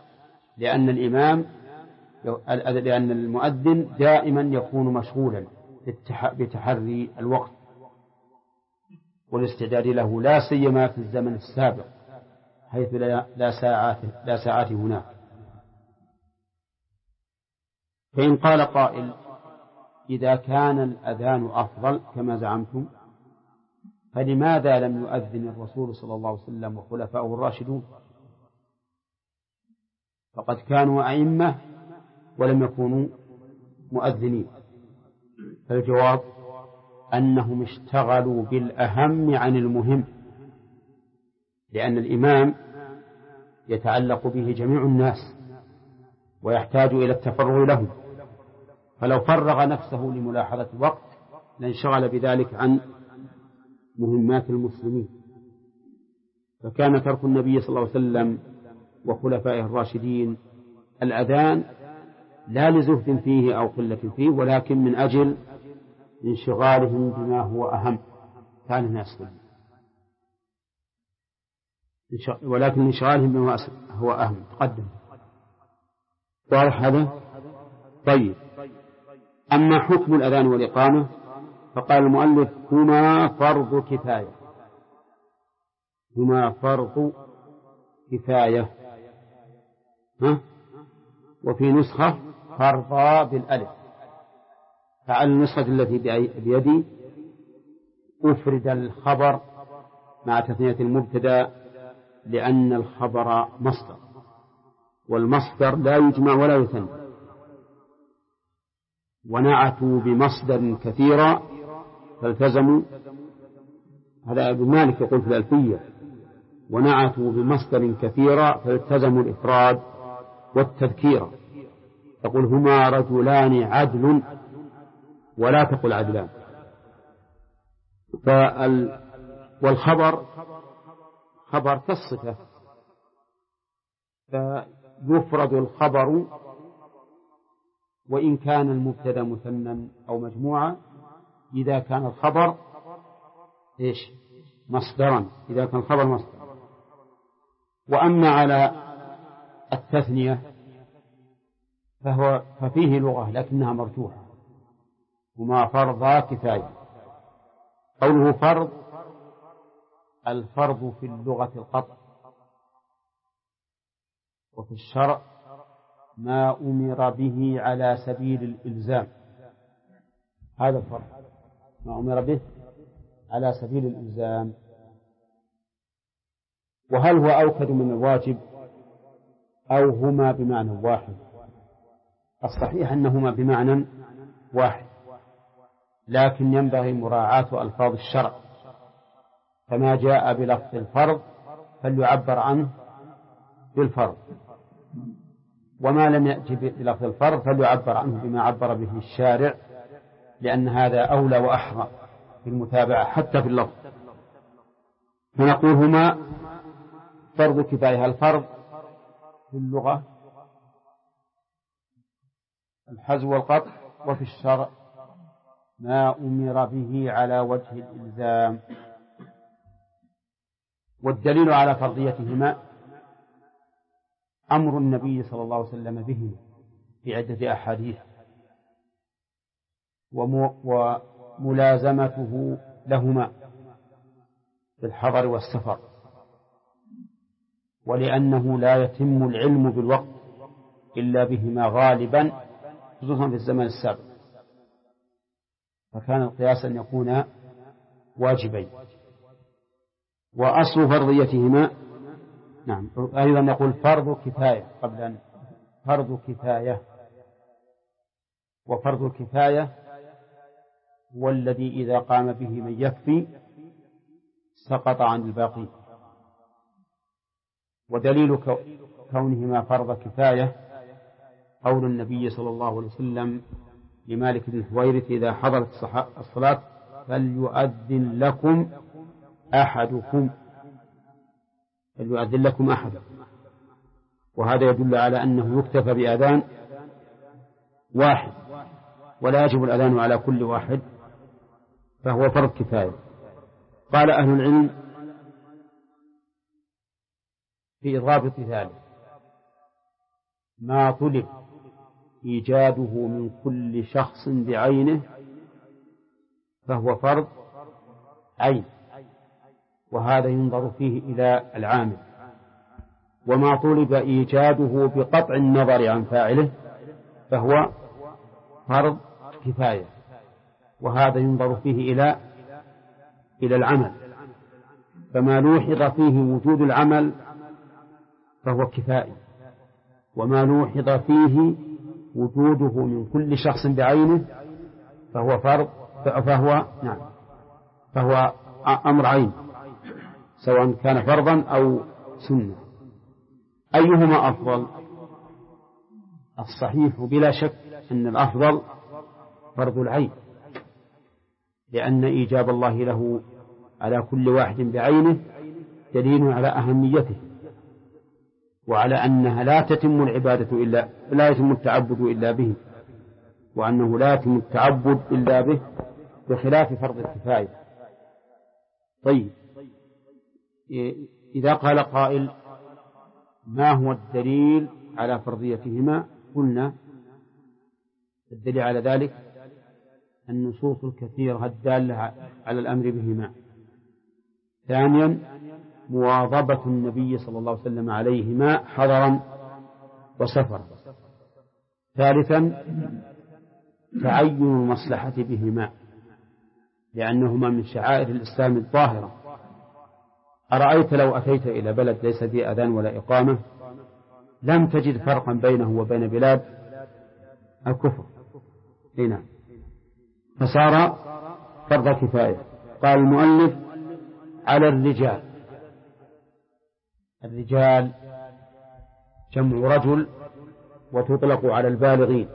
لأن المؤذن دائما يكون مشغولا بتحري الوقت والاستعداد له، لا سيما في الزمن السابق حيث لا ساعات هناك. فإن قال قائل إذا كان الأذان أفضل كما زعمتم فلماذا لم يؤذن الرسول صلى الله عليه وسلم وخلفاؤه الراشدون؟ فقد كانوا أئمة ولم يكونوا مؤذنين. فالجواب أنهم اشتغلوا بالأهم عن المهم، لأن الإمام يتعلق به جميع الناس ويحتاج إلى التفرغ له، فلو فرغ نفسه لملاحظة الوقت لانشغل بذلك عن مهمات المسلمين. فكان ترك النبي صلى الله عليه وسلم وخلفائه الراشدين الأذان لا لزهد فيه أو قلة فيه، ولكن من أجل انشغالهم بما هو أهم كان الناس، ولكن انشغالهم بما هو أهم تقدم. واضح هذا؟ طيب، أما حكم الأذان والإقامة فقال المؤلف هما فرض كفاية، هما فرض كفاية، وفي نسخة فرضا بالألف، فعلى النسخة التي بيدي أفرد الخبر مع تثنية المبتدأ لأن الخبر مصدر، والمصدر لا يجمع ولا يثنى، ونعتوا بمصدر كثيرا فالتزموا، هذا ابن مالك يقول في الألفية، ونعتوا بمصدر كثيرا فالتزموا الإفراد والتذكير، تقول هما رجلان عدل ولا تقل عدلان. والخبر خبر كالصفة، فيفرد الخبر وإن كان المبتدأ مثنى أو مجموعة إذا كان الخبر مصدرا، إذا كان الخبر مصدرا. وأما على التثنية ففيه لغة لكنها مرجوحة، هما فرضا كفاية. قوله فرض، الفرض في اللغة القطع، وفي الشرع ما أمر به على سبيل الإلزام، هذا الفرض ما أمر به على سبيل الإلزام. وهل هو أوكد من الواجب أو هما بمعنى واحد؟ الصحيح أنهما بمعنى واحد، لكن ينبغي مراعاة ألفاظ الشرع، فما جاء بلفظ الفرض فليعبر عنه بالفرض، وما لم يأتي بلفظ الفرض فليعبر عنه بما عبر به الشارع، لأن هذا أولى وأحرى في المتابعة حتى في اللفظ. فنقول هما فرض كفاية. الفرض في اللغة الحزو والقطع، وفي الشرع ما أمر به على وجه الإلزام. والدليل على فرضيتهما أمر النبي صلى الله عليه وسلم بهما في عدة أحاديث، وملازمته لهما في الحضر والسفر، ولأنه لا يتم العلم بالوقت إلا بهما غالبا، خصوصا في الزمن السابق، فكان القياس أن يكون واجبين. وأصل فرضيتهما نعم أيضا نقول فرض كفاية قبل أن فرض كفاية، وفرض الكفاية هو الذي إذا قام به من يكفي سقط عن الباقي، ودليل كونهما فرض كفاية قول النبي صلى الله عليه وسلم لمالك بن الحويرث إذا حضرت الصلاة فليؤذن لكم أحدكم، فليؤذن لكم أحدكم. وهذا يدل على أنه يكتفى بأذان واحد ولا يجب الأذان على كل واحد، فهو فرض كفاية. قال أهل العلم في ضابط ذلك ما طلب إيجاده من كل شخص بعينه فهو فرض عين، وهذا ينظر فيه إلى العامل. وما طلب إيجاده بقطع النظر عن فاعله فهو فرض كفاية، وهذا ينظر فيه إلى العمل. فما لوحظ فيه وجود العمل فهو كفائي، وما لوحظ فيه وجوده من كل شخص بعينه فهو أمر عين، سواء كان فرضا أو سنة. أيهما أفضل؟ الصحيح بلا شك أن الأفضل فرض العين، لأن إيجاب الله له على كل واحد بعينه دليل على أهميته، وعلى أنها لا يتم التعبد إلا به، وأنه لا يتم التعبد إلا به، بخلاف فرض الكفاية. طيب، إذا قال قائل ما هو الدليل على فرضيتهما؟ قلنا الدليل على ذلك النصوص الكثيرة الدالة على الأمر بهما. ثانيا مواظبة النبي صلى الله عليه وسلم عليهما حضرا وسفرا. ثالثا تعين المصلحة بهما لأنهما من شعائر الإسلام الظاهرة. أرأيت لو أتيت إلى بلد ليس فيه أذان ولا إقامة لم تجد فرقا بينه وبين بلاد الكفر هنا، فصار فرض كفاية. قال المؤلف على الرجال جمع رجل وتطلق على البالغين،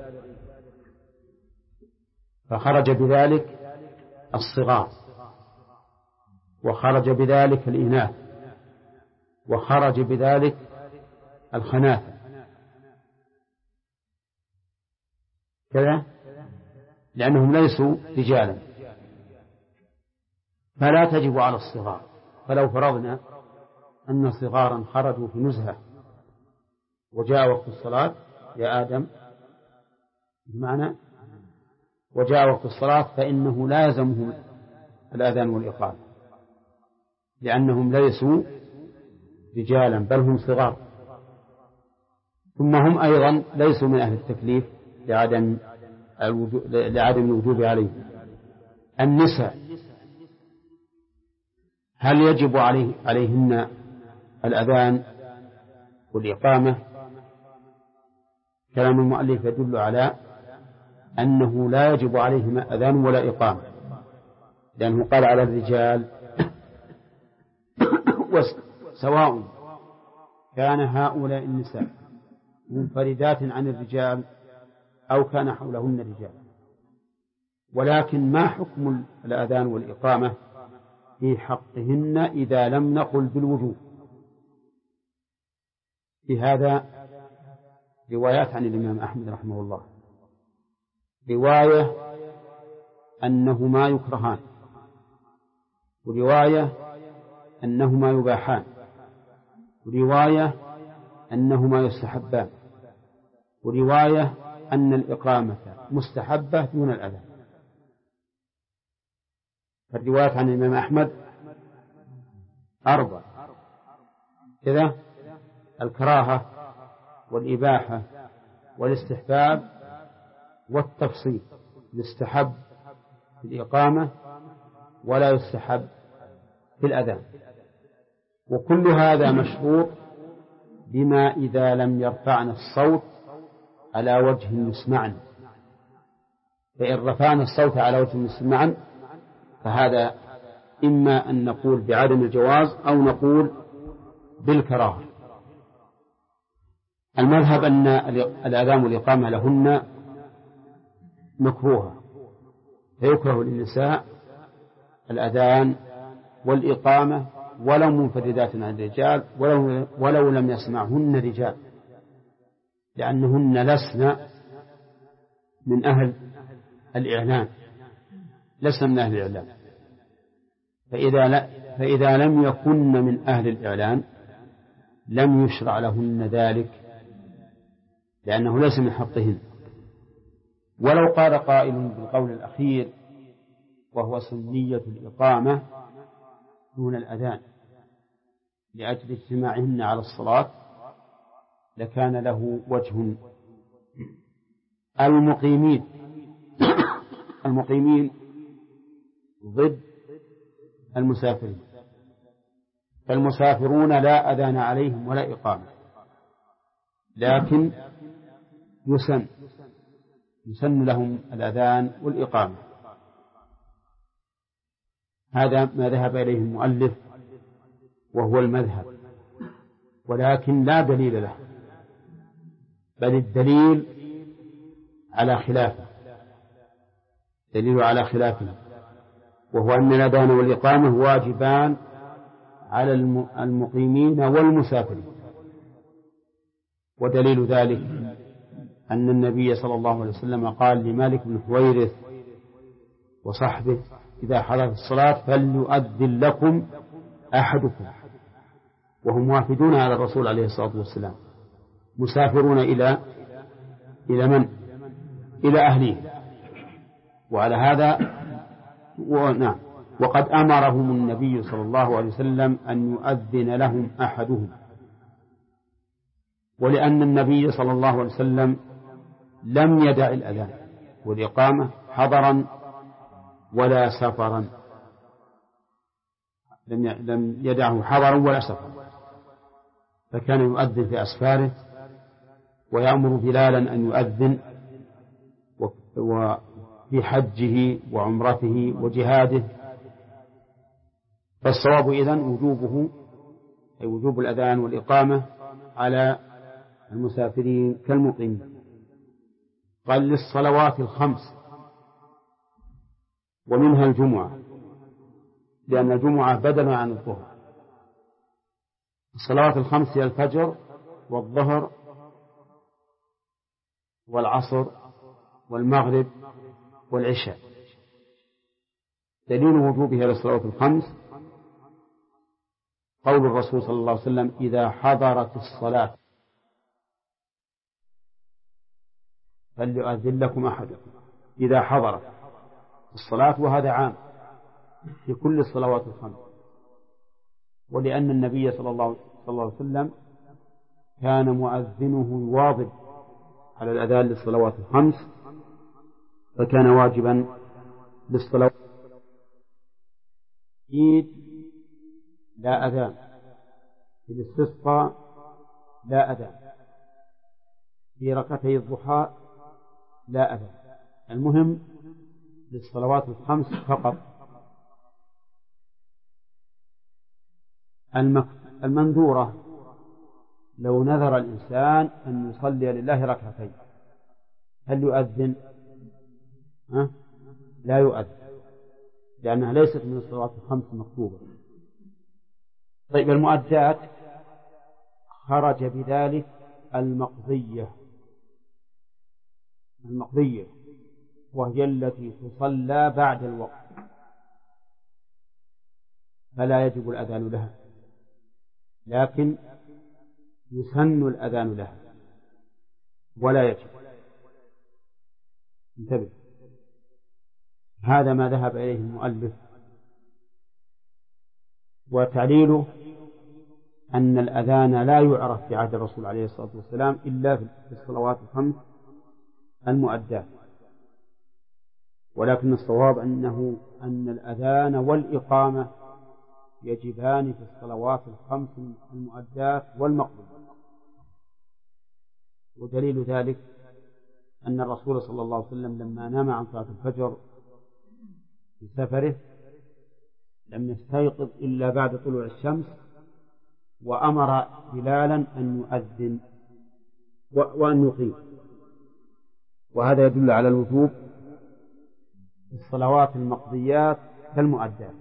فخرج بذلك الصغار، وخرج بذلك الإناث، وخرج بذلك الخناثة، كذا، لأنهم ليسوا رجالا، فلا تجب على الصغار. فلو فرضنا أن صغارا خرجوا في نزهة وجاء وقت الصلاة يا آدم بمعنى وجاء وقت الصلاة، فإنه لا يلزمهم الأذان والإقامة، لأنهم ليسوا رجالا بل هم صغار، ثم هم أيضا ليسوا من أهل التكليف لعدم الوجوب عليهم. النساء هل يجب عليهن الأذان والإقامة؟ كلام المؤلف يدل على أنه لا يجب عليهما أذان ولا إقامة، لأنه قال على الرجال سواء كان هؤلاء النساء منفردات عن الرجال أو كان حولهن رجال. ولكن ما حكم الأذان والإقامة في حقهن إذا لم نقل بالوجوب؟ في هذا روايات عن الإمام أحمد رحمه الله. رواية أنهما يكرهان، ورواية أنهما يباحان، ورواية أنهما يستحبان، ورواية أن الإقامة مستحبة دون الأذان. فالروايات عن الإمام أحمد 4 كذا: الكراهة والإباحة والاستحباب والتفصيل، يستحب في الإقامة ولا يستحب في الأذان. وكل هذا مشروط بما إذا لم يرفعن الصوت على وجه يسمعن، فإن رفعنا الصوت على وجه يسمعن فهذا إما أن نقول بعدم الجواز أو نقول بالكراهة. المذهب أن الأذان والإقامة لهن مكروهة، فيكره للنساء الأذان والإقامة ولو منفردات عن الرجال، ولو لم يسمعهن رجال، لأنهن لسن من أهل الإعلان، لسن من أهل الإعلان. فإذا لم يكن من أهل الإعلان لم يشرع لهن ذلك، لأنه ليس من حقهن. ولو قال قائل بالقول الأخير وهو سنية الإقامة دون الأذان لأجل اجتماعهن على الصلاة لكان له وجه. المقيمين ضد المسافرين، فالمسافرون لا أذان عليهم ولا إقامة، لكن يسن لهم الأذان والإقامة. هذا ما ذهب إليه المؤلف وهو المذهب، ولكن لا دليل له، بل الدليل على خلافه، دليل على خلافه، وهو أن الأذان والإقامة واجبان على المقيمين والمسافرين. ودليل ذلك أن النبي صلى الله عليه وسلم قال لمالك بن حويرث وصحبه إذا حضرت الصلاة فليؤذن لكم أحدكم، وهم وافدون على الرسول عليه الصلاة والسلام مسافرون إلى من؟ إلى أهلهم. وعلى هذا وقد أمرهم النبي صلى الله عليه وسلم أن يؤذن لهم أحدهم، ولأن النبي صلى الله عليه وسلم لم يدع الأذان والإقامة حضرا ولا سفرا، لم يدعه حضرا ولا سفرا، فكان يؤذن في أسفاره ويأمر بلالا أن يؤذن وفي حجه وعمرته وجهاده. فالصواب إذن وجوبه، أي وجوب الأذان والإقامة على المسافرين كالمقيمين. قال للصلوات الخمس ومنها الجمعة، لأن الجمعة بدل عن الظهر. الصلوات الخمس هي الفجر والظهر والعصر والمغرب والعشاء. دليل وجوبها للصلوات الخمس قول الرسول صلى الله عليه وسلم إذا حضرت الصلاة فليؤذن لكم أحدكم، إذا حضرت الصلاة، وهذا عام في كل الصلوات الخمس. ولأن النبي صلى الله عليه وسلم كان مؤذنه يواظب على الأذان للصلوات الخمس، فكان واجبا للصلوات. عيد لا أذان، في الاستسقاء لا أذان، في ركعتي الضحى لا أذان. المهم للصلوات الخمس فقط. المنذورة لو نذر الإنسان أن يصلي لله ركعتين هل يؤذن؟ لا يؤذن، لأنها ليست من الصلوات الخمس المكتوبة. طيب المؤدات خرج بذلك المقضية وهي التي تصلى بعد الوقت، فلا يجب الأذان لها، لكن يسن الأذان لها ولا يجب. انتبه، هذا ما ذهب إليه المؤلف. وتعليله أن الأذان لا يعرف في عهد الرسول عليه الصلاة والسلام إلا في الصلوات الخمس المؤدات، ولكن الصواب أن الأذان والإقامة يجبان في الصلوات الخمس المؤدات والمقبولات. ودليل ذلك أن الرسول صلى الله عليه وسلم لما نام عن صلاة الفجر في سفره لم يستيقظ إلا بعد طلوع الشمس، وأمر بلالا أن يؤذن وأن يقيم. وهذا يدل على الوجوب في الصلوات المقضيات كالمؤدات،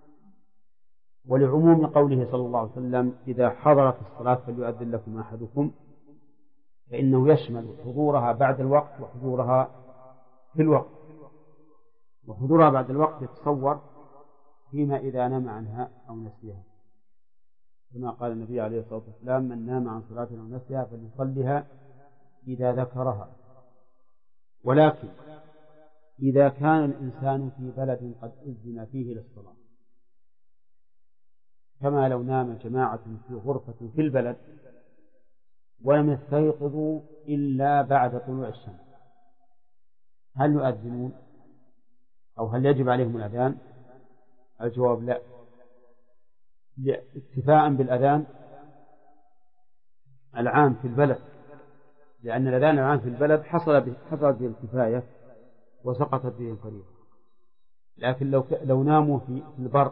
ولعموم قوله صلى الله عليه وسلم إذا حضرت الصلاة فليؤذن لكم أحدكم، فإنه يشمل حضورها بعد الوقت وحضورها في الوقت. وحضورها بعد الوقت يتصور فيما إذا نام عنها أو نسيها، كما قال النبي عليه الصلاة والسلام من نام عن صلاة أو نسيها فليصلها إذا ذكرها. ولكن إذا كان الإنسان في بلد قد أذن فيه للصلاة، كما لو نام جماعة في غرفة في البلد ولم يستيقظوا إلا بعد طلوع الشمس، هل يؤذنون أو هل يجب عليهم الأذان؟ الجواب لا، اكتفاء بالأذان العام في البلد، لأن الأذان العام في البلد حصلت به الكفاية وسقطت به الفريضة. لكن لو ناموا في البر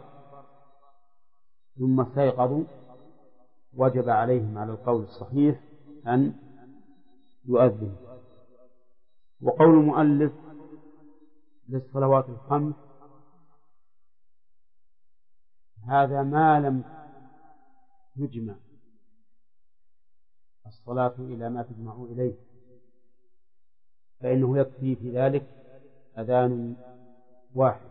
ثم استيقظوا وجب عليهم على القول الصحيح أن يؤذن. وقول المؤلف للصلوات الخمس هذا ما لم تجمع الصلاة إلى ما تجمع إليه، فإنه يكفي في ذلك أذان واحد.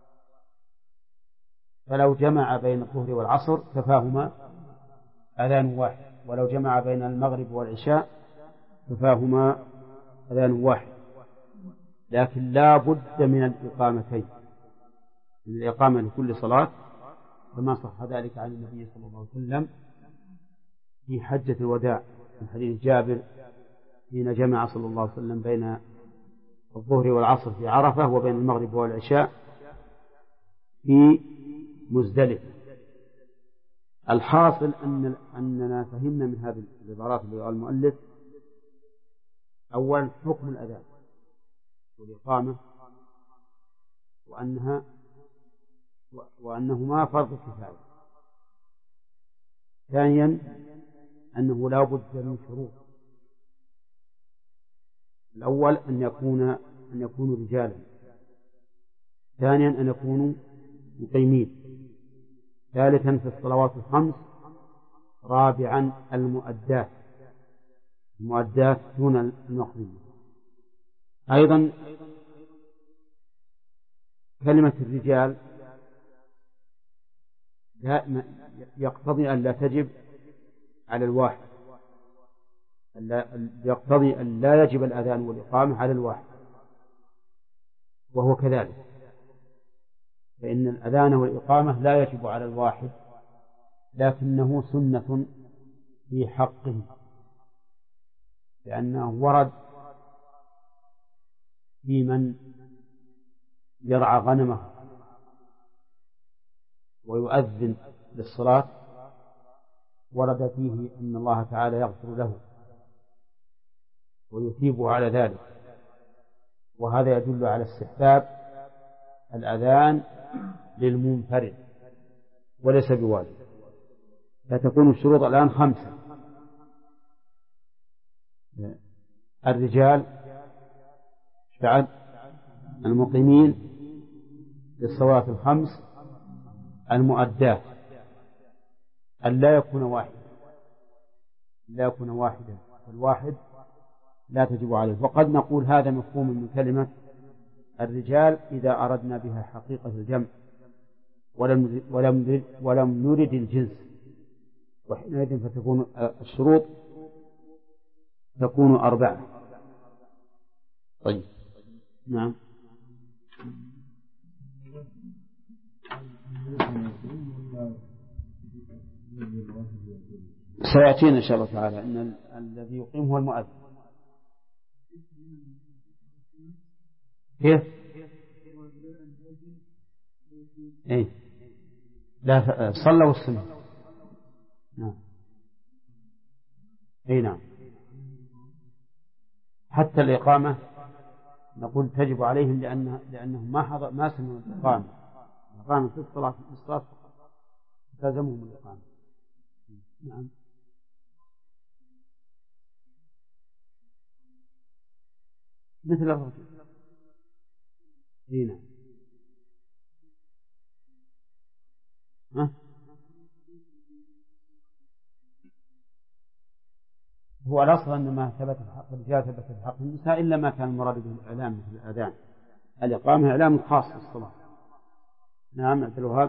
فلو جمع بين الظهر والعصر كفاهما أذان واحد، ولو جمع بين المغرب والعشاء كفاهما أذان واحد. لكن لا بد من الإقامتين، من الإقامة لكل صلاة، كما صح ذلك عن النبي صلى الله عليه وسلم في حجة الوداع من حديث جابر حين جمع صلى الله عليه وسلم بين الظهر والعصر في عرفة وبين المغرب والعشاء في مزدلفة. الحاصل أننا فهمنا من هذه العبارات اللي قال المؤلف أول حكم الأذان والإقامة وأنهما فرض كفاية. ثانيا أنه لا بد من شروط، الأول أن يكونوا رجالا، ثانيا أن يكونوا مقيمين، ثالثا في الصلوات الخمس، رابعا المؤدات دون المقضية. أيضا كلمة الرجال يقتضي أن لا تجب على الواحد، يقتضي أن لا يجب الأذان والإقامة على الواحد، وهو كذلك، فإن الأذان والإقامة لا يجب على الواحد، لكنه سنة في حقه، لأنه ورد في من يرعى غنمه ويؤذن للصلاة، ورد فيه أن الله تعالى يغفر له ويثيبه على ذلك، وهذا يدل على استحباب الأذان للمنفرد وليس بواجب. فتكون الشروط الآن 5: الرجال، بعد المقيمين للصلوات الخمس، المؤدات، أن لا يكون واحدا، والواحد لا تجب عليه. وقد نقول هذا مفهوم من كلمة الرجال إذا أردنا بها حقيقة الجمع ولم نرد الجنس، وحينئذ فتكون الشروط تكون 4. طيب، نعم. سيأتينا إن شاء الله تعالى أن الذي يقيم هو المؤذن. كيف؟ إيه؟ لا، صلوا السنة. نعم. أي نعم. حتى الإقامة نقول تجب عليهم لأنهم ما سمعوا الإقامة في الصلاة فقط، تلزمهم الإقامة. نعم. مثل الرجل. هنا هو الأصل أن ما ثبت الحق الرجال ثبت الحق النساء إلا ما كان المراد به الإعلام مثل الأذان. الإقامة إعلام خاص بالصلاة. نعم عبد الوهاب.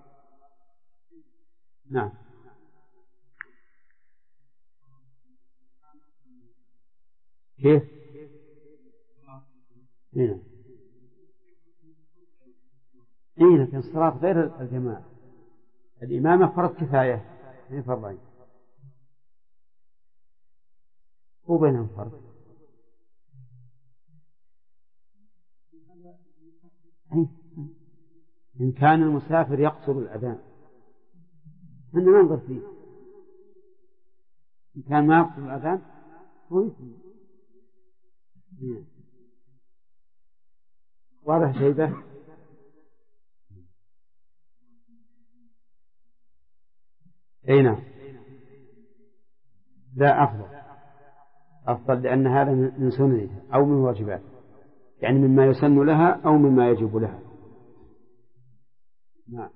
نعم كيف؟ هنا إيه لكن الصلاة غير الجماعة. الإمامة فرض كفاية هي فرضين وبينهم فرق. إن كان المسافر يقصر الأذان من ننظر فيه. إن كان ما يقصر الأذان هو يسمع. واضح شيبة؟ أي نعم. لا أفضل لأن هذا من سننها أو من واجبات، يعني مما يسن لها أو مما يجب لها. نعم.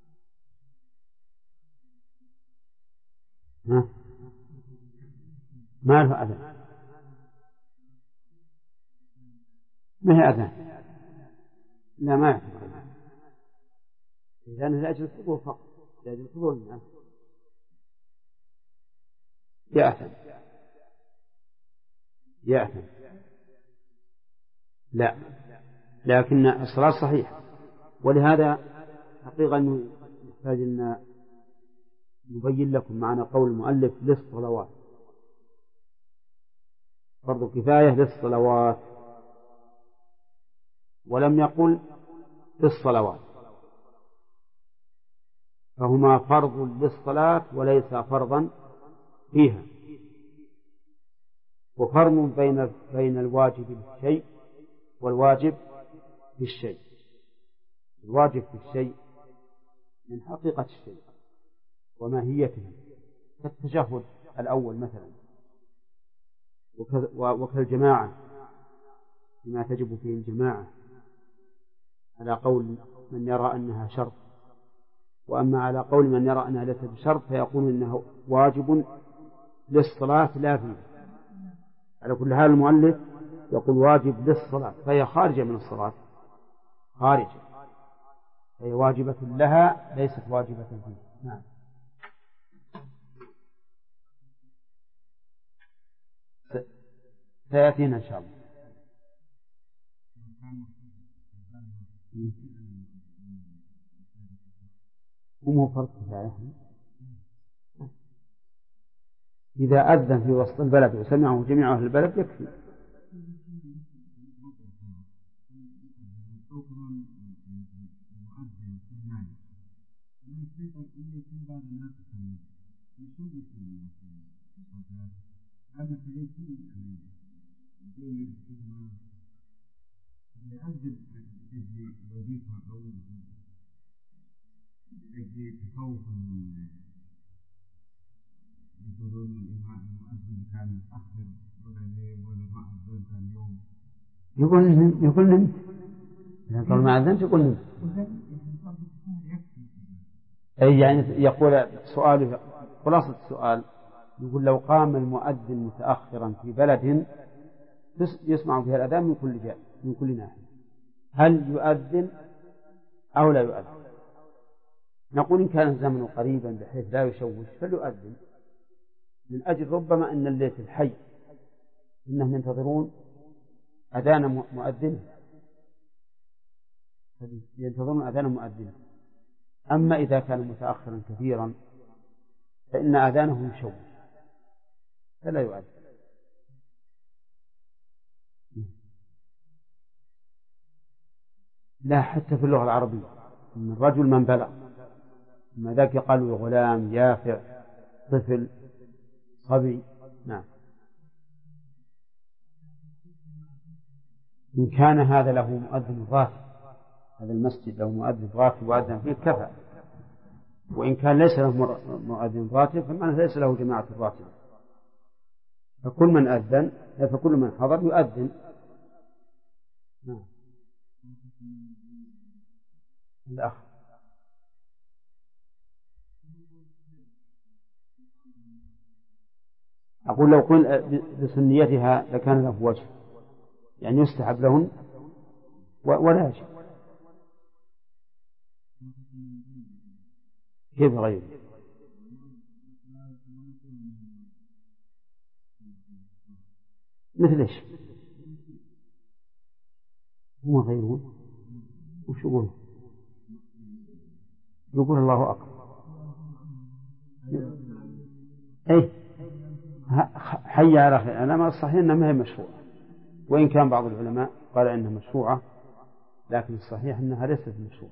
ما له أذان، ما هي أذان؟ لا ما يعتبر أذان، إذن لأجل الحضور فقط، لأجل الحضور الناس يأثم. لا لكن الصلاة صحيحة. ولهذا حقيقة نحتاج أن نبين لكم معنى قول المؤلف للصلوات، فرض كفاية للصلوات، ولم يقل للصلوات، فهما فرض للصلاة وليس فرضا فيها. وفرق بين الواجب بالشيء والواجب بالشيء. الواجب بالشيء من حقيقة الشيء وماهيته، كالتشهد الأول مثلا، وكالجماعة بما تجب فيه الجماعة على قول من يرى أنها شرط، وأما على قول من يرى أنها ليست بشرط فيقول إنه واجب للصلاة لا فيه. على كل حال المؤلف يقول واجب للصلاة، فهي خارجة من الصلاة، خارجة، فهي واجبة لها ليست واجبة فيه. نعم. سيأتينا إن شاء الله. مو فرق كفاية. إذا أذن في وسط البلد وسمعه جميع أهل البلد يكفي. يقول نمت، إذا قال ما أذنت يقول نمت. أي يعني يقول سؤال، خلاصة السؤال يقول لو قام المؤذن متأخرا في بلد يسمع فيها الأذان من كل جهة من كل ناحية، هل يؤذن أو لا يؤذن؟ نقول إن كان الزمن قريبا بحيث لا يشوش فليؤذن، من أجل ربما أن الليل في الحي إنهم ينتظرون أذان مؤذن، ينتظرون أذان مؤذن. أما إذا كان متأخرا كثيرا فإن أذانه يشوش فلا يؤذن. لا حتى في اللغة العربية من الرجل من بلغ، ما ذاك قالوا غلام، يافع، طفل، صبي. نعم. إن كان هذا له مؤذن راتب، هذا المسجد له مؤذن راتب وأذن فيه كفى. وإن كان ليس له مؤذن راتب فمعنى ليس له جماعة راتبة، فكل من أذن فكل من حضر يؤذن نعم. الأخ أقول لو قل بسنيتها لكان له وجه، يعني يستحب لهن ولا يجب. كيف غيره؟ مثل إيش؟ هو غيره وش يقول؟ يقول الله أكبر. أي حي على خير. أنا ما الصحيح أنها ما هي مشروعة، وإن كان بعض العلماء قال إنها مشروعة، لكن الصحيح أنها ليست مشروعة.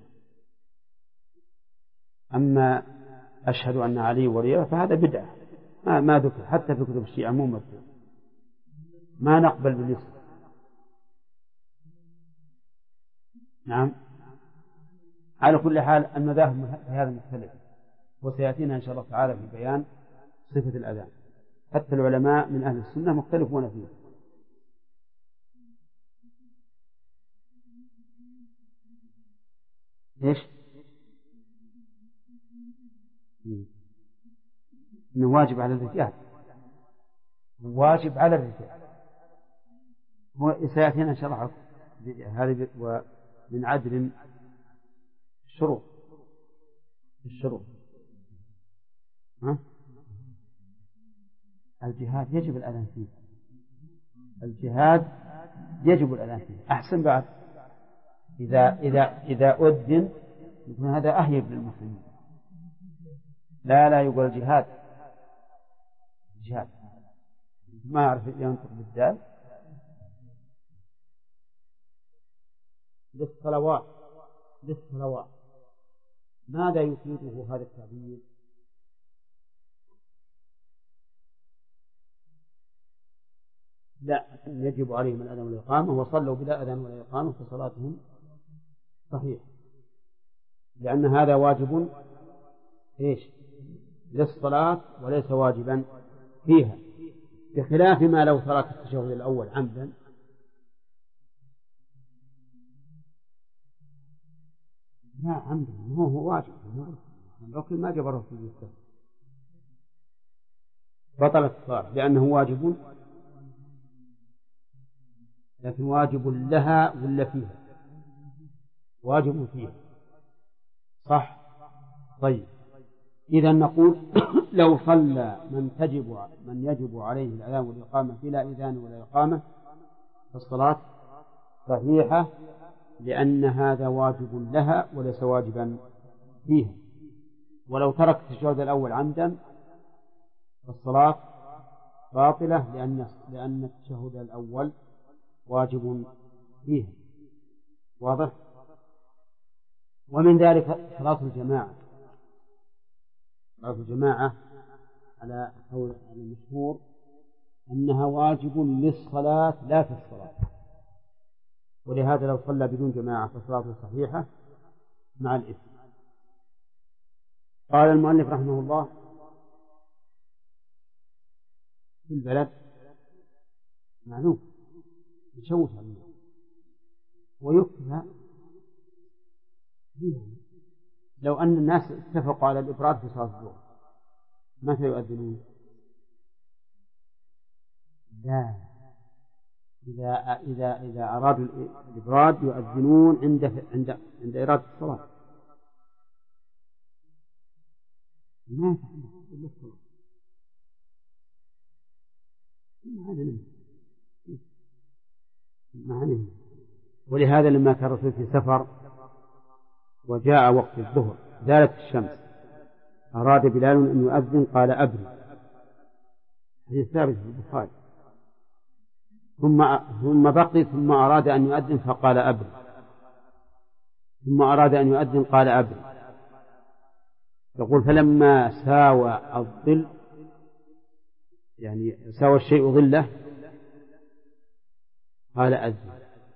أما أشهد أن علي ولي فهذا بدعة ما ذكر حتى في كتب الشيعة، مو مذكور، ما نقبل بالنسبة. نعم. على كل حال المذاهب في هذا مختلفة، وسيأتينا إن شاء الله تعالى في بيان صفة الأذان. حتى العلماء من أهل السنة مختلفون فيه. إيش؟ إنه واجب على الرجال، واجب على الرجال، وسيأتينا إن شاء الله هذه ومن عدل الشروط. الجهاد يجب الأذان فيه، الجهاد يجب الأذان فيه. أحسن بعد إذا أذن يكون هذا أهيب للمسلمين. لا يقول الجهاد ما أعرف ينطق بالدال. للصلوات ماذا يفيده هذا التعبير؟ لا، يجب عليهم الأذان والإقامة، وصلوا بلا أذان ولا إقامة فصلاتهم صحيحة، لأن هذا واجب إيش؟ للصلاة وليس واجبا فيها، بخلاف ما لو ترك التشهد الأول عمدا لا عمدا هو واجب، الركن ما جبره في الجسد بطلت الصلاة لأنه واجب، لكن واجب لها ولا فيها؟ واجب فيها، صح. طيب، إذا نقول لو صلى من يجب عليه الأذان والإقامة بلا إذان ولا إقامة فالصلاة صحيحة، لأن هذا واجب لها وليس واجبا فيها. ولو ترك التشهد الأول عمدا فالصلاة باطلة، لأن التشهد الأول واجب فيها. واضح؟ ومن ذلك صلاة الجماعة على قول المشهور أنها واجب للصلاة لا في الصلاة، ولهذا لو صلى بدون جماعة فصلاته صحيحة مع الإثم. قال المؤلف رحمه الله: في البلد معلوم يشوش عليه ويكفى. لو أن الناس اتفقوا على الإبراد في صلاة الظهر متى يؤذنون؟ لا، إذا أرادوا الإبراد يؤذنون عند إرادة الصلاة. ما إلا الصلاة. ولهذا لما كان الرسول في سفر وجاء وقت الظهر زالت الشمس أراد بلال أن يؤذن قال أبرد، هذه ثابت في البخاري. ثم بقي ثم أراد أن يؤذن فقال أبرد، ثم أراد أن يؤذن قال أبرد. يقول فلما ساوى الظل، يعني ساوى الشيء ظله، قال أذن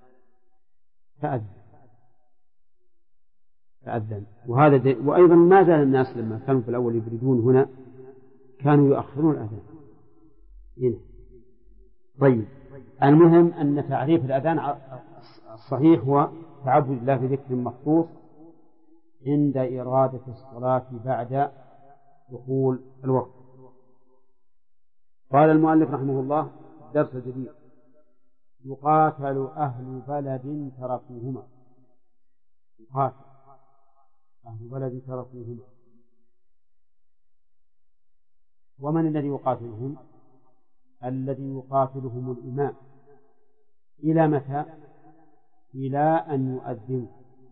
فأذن. وأيضا ما زال الناس لما كانوا في الأول يبردون هنا كانوا يؤخرون الأذان هنا. طيب، المهم أن تعريف الأذان الصحيح هو تعبد الله بذكر مخصوص عند إرادة الصلاة بعد دخول الوقت. قال المؤلف رحمه الله الدرس الجديد: يقاتل أهل بلد تركوهما. يقاتل أهل بلد تركوهما. ومن الذي يقاتلهم؟ الذي يقاتلهم الإمام. إلى متى؟ إلى أن يؤذنوا.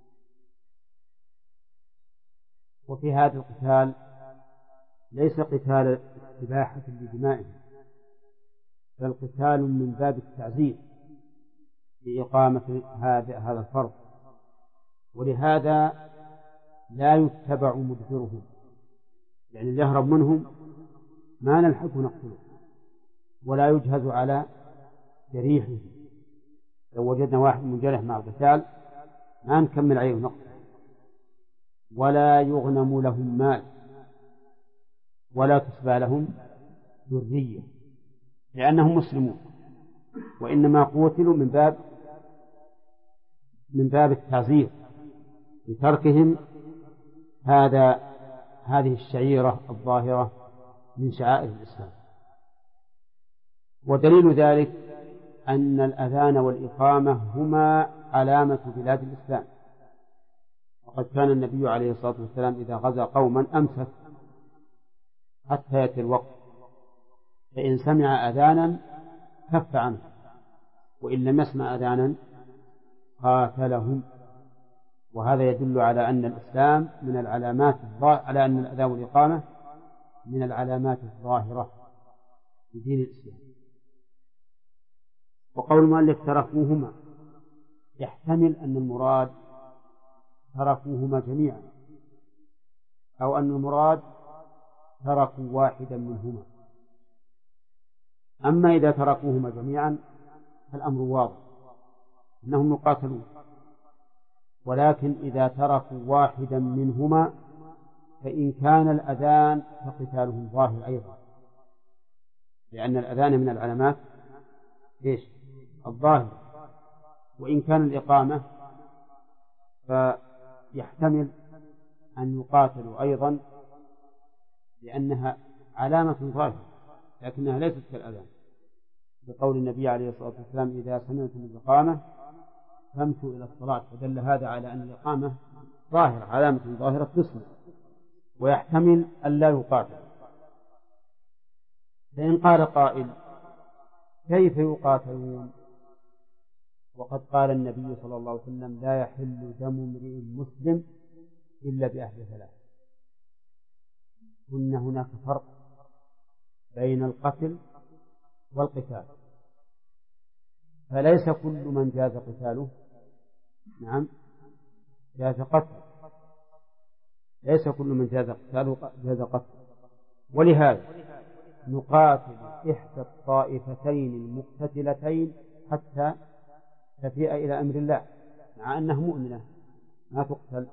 وفي هذا القتال ليس قتال استباحة لدمائهم، بل قتال من باب التعزير لإقامة هذا الفرض، ولهذا لا يتبع مدبرهم، يعني اللي يهرب منهم ما نلحق نقتله، ولا يجهز على جريحه. لو وجدنا واحد منجرح مع القتال ما نكمل عليه نقتله، ولا يغنم لهم مال، ولا تسبى لهم ذرية، لأنهم مسلمون، وإنما قوتلوا من باب التعزير لتركهم هذه الشعيرة الظاهرة من شعائر الإسلام. ودليل ذلك أن الأذان والإقامة هما علامة بلاد الإسلام. وقد كان النبي عليه الصلاة والسلام إذا غزا قوما أمسك حتى يأتي الوقت، فإن سمع أذانا كف عنه، وإن لم يسمع أذانا قاتلهم. وهذا يدل على أن الإسلام من العلامات على أن الأذان والإقامة من العلامات الظاهرة في دين الإسلام. وقول المؤلف تركوهما يحتمل أن المراد تركوهما جميعا، أو أن المراد تركوا واحدا منهما. أما إذا تركوهما جميعا فالأمر واضح أنهم يقاتلون، ولكن إذا تركوا واحدا منهما فإن كان الأذان فقتالهم ظاهر أيضا، لأن الأذان من العلامات الظاهر. وإن كان الإقامة فيحتمل أن يقاتلوا أيضا، لأنها علامة ظاهرة لكنها ليست كالأذان، بقول النبي عليه الصلاة والسلام: إذا سمعتم الإقامة فامشوا إلى الصلاة. فدل هذا على أن الإقامة ظاهرة، علامة ظاهرة تصنع، ويحتمل أن لا يقاتل. فإن قال قائل: كيف يقاتلون وقد قال النبي صلى الله عليه وسلم: لا يحل دم امرئ مسلم إلا بأحد ثلاث؟ قلنا هناك فرق بين القتل والقتال، فليس كل من جاز قتاله جاز قتله، ليس كل من جاز قتاله جاز قتله. ولهذا نقاتل إحدى الطائفتين المقتتلتين حتى تفيء إلى أمر الله، مع أنها مؤمنة ما تقتل.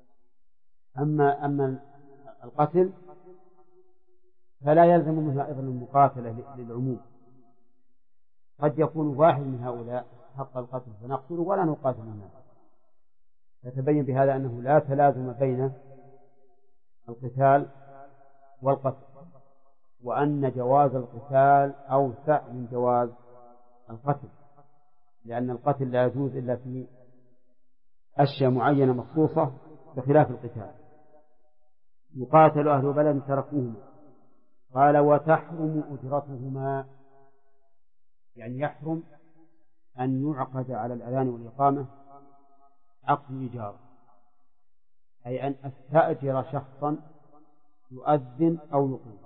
أما القتل فلا يلزم منها أيضا المقاتلة للعموم، قد يكون واحد من هؤلاء حق القتل فنقتله ولا نقاتل الناس. فتبين بهذا أنه لا تلازم بين القتال والقتل، وأن جواز القتال أوسع من جواز القتل، لأن القتل لا يجوز إلا في أشياء معينة مخصوصة بخلاف القتال. يقاتل أهل بلد تركوهما. قال: وتحرم أجرتهما، يعني يحرم أن يعقد على الأذان والإقامة عقد إجارة، أي أن أستأجر شخصا يؤذن أو يقيم.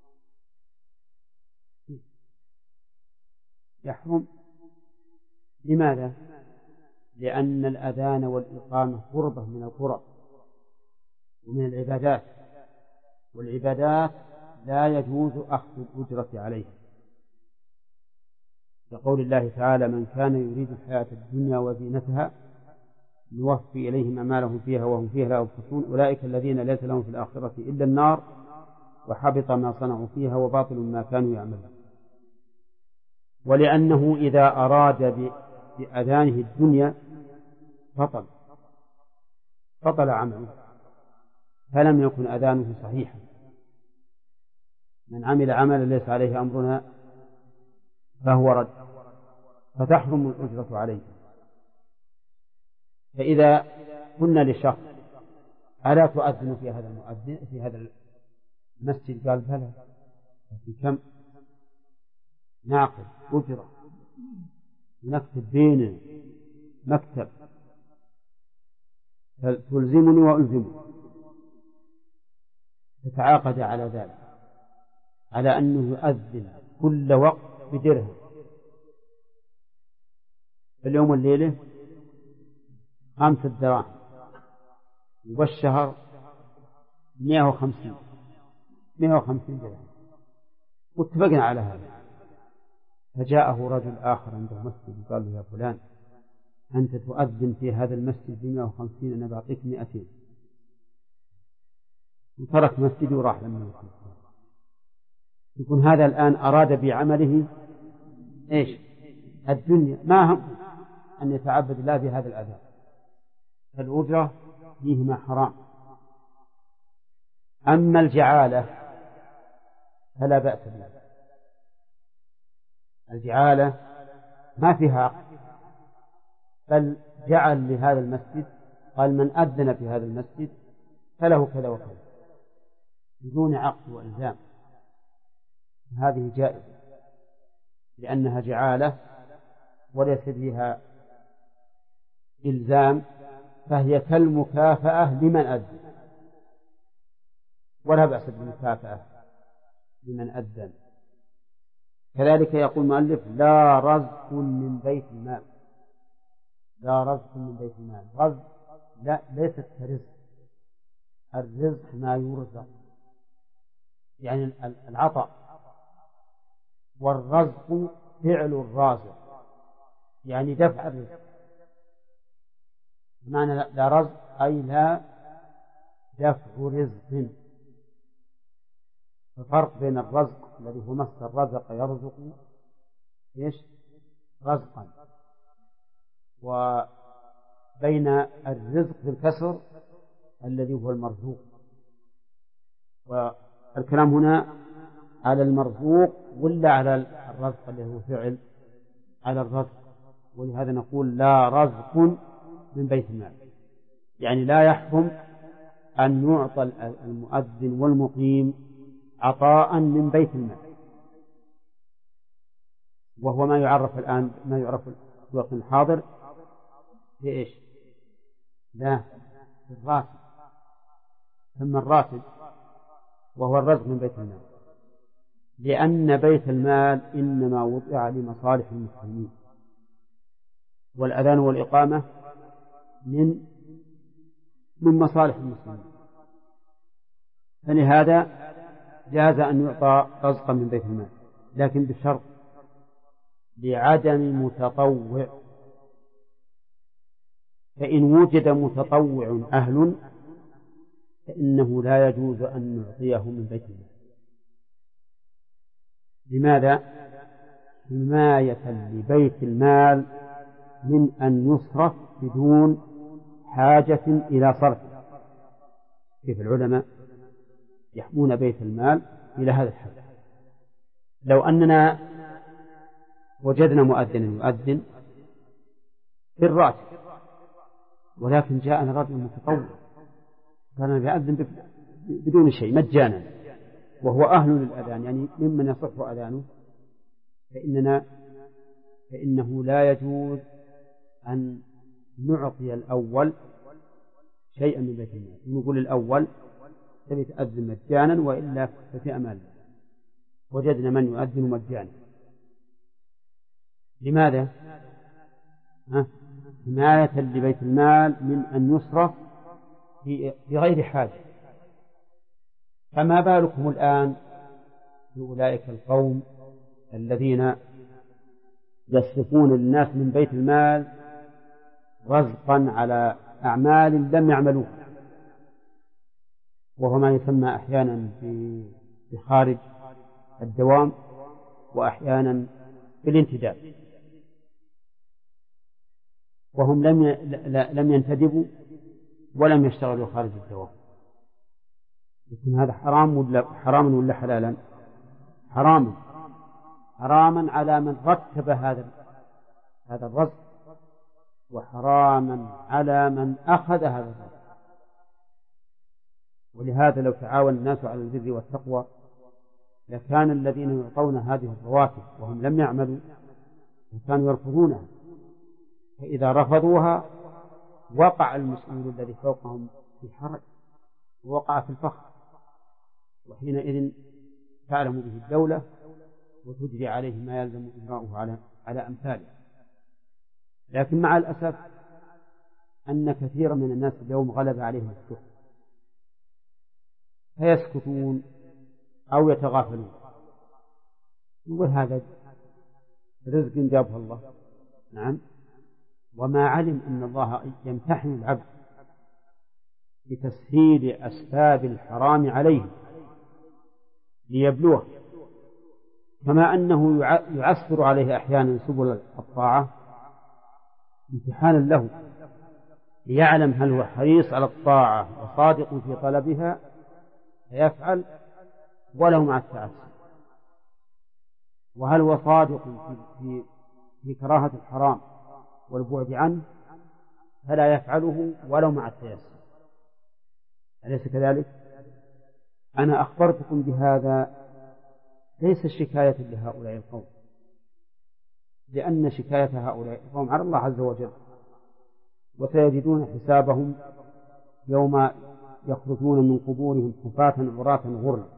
يحرم. لماذا؟ لأن الأذان والإقامة قربة من القرب ومن العبادات، والعبادات لا يجوز أخذ الأجرة عليها، لقول الله تعالى: من كان يريد الحياة الدنيا وزينتها نوفي إليهم أعمالهم فيها وهم فيها لا يبخسون أولئك الذين ليس لهم في الآخرة إلا النار وحبط ما صنعوا فيها وباطل ما كانوا يعملون. ولأنه إذا أراد بأذانه الدنيا بطل عمله، فلم يكن أذانه صحيحا. من عمل عملا ليس عليه أمرنا فهو رد، فتحرم الأجرة عليه. فإذا قلنا لشخص ألا تؤذن في هذا المؤذن في هذا المسجد؟ قال بلى. في كم؟ نعقد أجرة، نكتب بيننا مكتب تلزمني وألزمه، تتعاقد على ذلك، على أنه يؤذن كل وقت بدرهم، اليوم والليلة 5 دراهم، والشهر 150 درهم، واتفقنا على هذا. فجاءه رجل آخر عنده مسجد قال له: يا فلان، أنت تؤذن في هذا المسجد ب150، أنا بعطيك 200. وترك مسجدي وراح لما يكون هذا الآن أراد بعمله إيش؟ الدنيا، ما هم أن يتعبد الله بهذا الأذان. فالأجرة فيهما حرام. أما الجعالة فلا بأس بها. الجعالة ما فيها عقد، بل جعل لهذا المسجد، قال: من أذن في هذا المسجد فله كذا وكذا، بدون عقد وإلزام. هذه جائزة لأنها جعالة وليس فيها إلزام، فهي كالمكافأة لمن أذن، ولا بأس بالمكافأة لمن أذن. كذلك يقول المؤلف: لا رزق من بيت المال. لا رزق من بيت المال. رزق لا، ليست كرزق. الرزق ما يرزق، يعني العطاء، والرزق فعل الرازق، يعني دفع الرزق. معنى لا رزق أي لا دفع رزق. الفرق بين الرزق الذي هو مصدر رزق يرزق إيش؟ رزقا، وبين الرزق بالكسر الذي هو المرزوق. والكلام هنا على المرزوق ولا على الرزق الذي هو فعل؟ على الرزق. ولهذا نقول: لا رزق من بيت المال، يعني لا يحرم أن يعطى المؤذن والمقيم عطاء من بيت المال، وهو ما يعرف الآن، ما يعرف في الوقت الحاضر بإيش؟ لا، الراتب. ثم الراتب وهو الرزق من بيت المال، لأن بيت المال إنما وضع لمصالح المسلمين، والأذان والإقامة من مصالح المسلمين، فلهذا جاز أن يعطى رزقا من بيت المال، لكن بشرط لعدم متطوع. فإن وجد متطوع أهل فإنه لا يجوز أن نعطيه من بيت المال. لماذا؟ حماية لبيت المال من أن يصرف بدون حاجة إلى صرفه. كيف العلماء يحمون بيت المال إلى هذا الحد؟ لو أننا وجدنا مؤذنا يؤذن بالراتب، ولكن جاءنا رجل متطوع كان يؤذن بدون شيء مجانا، وهو أهل للأذان، يعني ممن يصح أذانه، فإنه لا يجوز أن نعطي الأول شيئا من بيت المال. نقول الأول تبي تأذن مجانا وإلا ففي أمان. وجدنا من يؤذن مجانا. لماذا؟ حماية لبيت المال من أن يصرف بغير حاجة. فما بالكم الآن بأولئك القوم الذين يصرفون للناس من بيت المال رزقا على أعمال لم يعملوها، وهو ما يسمى أحيانا بخارج الدوام، وأحيانا بالانتداب، وهم لم ينتدبوا ولم يشتغلوا خارج الدوام. لكن هذا حرام ولا حلالا؟ حراما على من رتب هذا الرزق، وحراما على من أخذ هذا الرزق. ولهذا لو تعاون الناس على البر والتقوى لكان الذين يعطون هذه الرواتب وهم لم يعملوا كانوا يرفضونها، فإذا رفضوها وقع المسؤول الذي فوقهم في حرج ووقع في الفخر، وحينئذ تعلم به الدولة وتجري عليه ما يلزم إجراؤه على أمثاله. لكن مع الأسف أن كثيرا من الناس اليوم غلب عليهم السحر فيسكتون أو يتغافلون، نقول هذا رزق جابه الله. نعم، وما علم أن الله يمتحن العبد بتسهيل أسباب الحرام عليه ليبلوه، كما أنه يعسر عليه أحيانا سبل الطاعة امتحانا له ليعلم هل هو حريص على الطاعة وصادق في طلبها فيفعل وله مع التعسر، وهل هو صادق في كراهة الحرام والبعد عنه فلا يفعله ولو مع التيسر. أليس كذلك؟ أنا أخبرتكم بهذا ليس شكاية لهؤلاء القوم، لأن شكاية هؤلاء القوم على الله عز وجل، وسيجدون حسابهم يوم يخرجون من قبورهم حفاة عراة غرلا.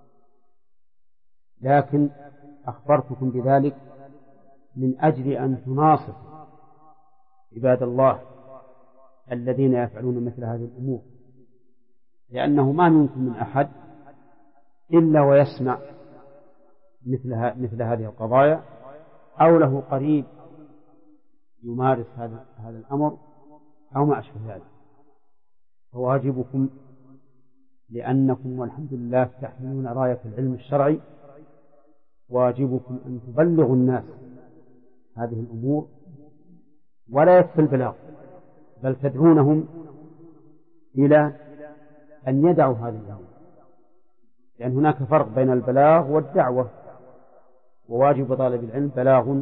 لكن أخبرتكم بذلك من أجل أن تناصر عباد الله الذين يفعلون مثل هذه الأمور، لأنه ما منكم من أحد إلا ويسمع مثل هذه القضايا أو له قريب يمارس هذا الأمر أو ما أشبه ذلك. فواجبكم لأنكم والحمد لله تحملون راية العلم الشرعي، واجبكم أن تبلغوا الناس هذه الأمور، ولا يكفي البلاغ بل تدعونهم إلى أن يدعوا هذه الأمور، لأن هناك فرق بين البلاغ والدعوة، وواجب طالب العلم بلاغ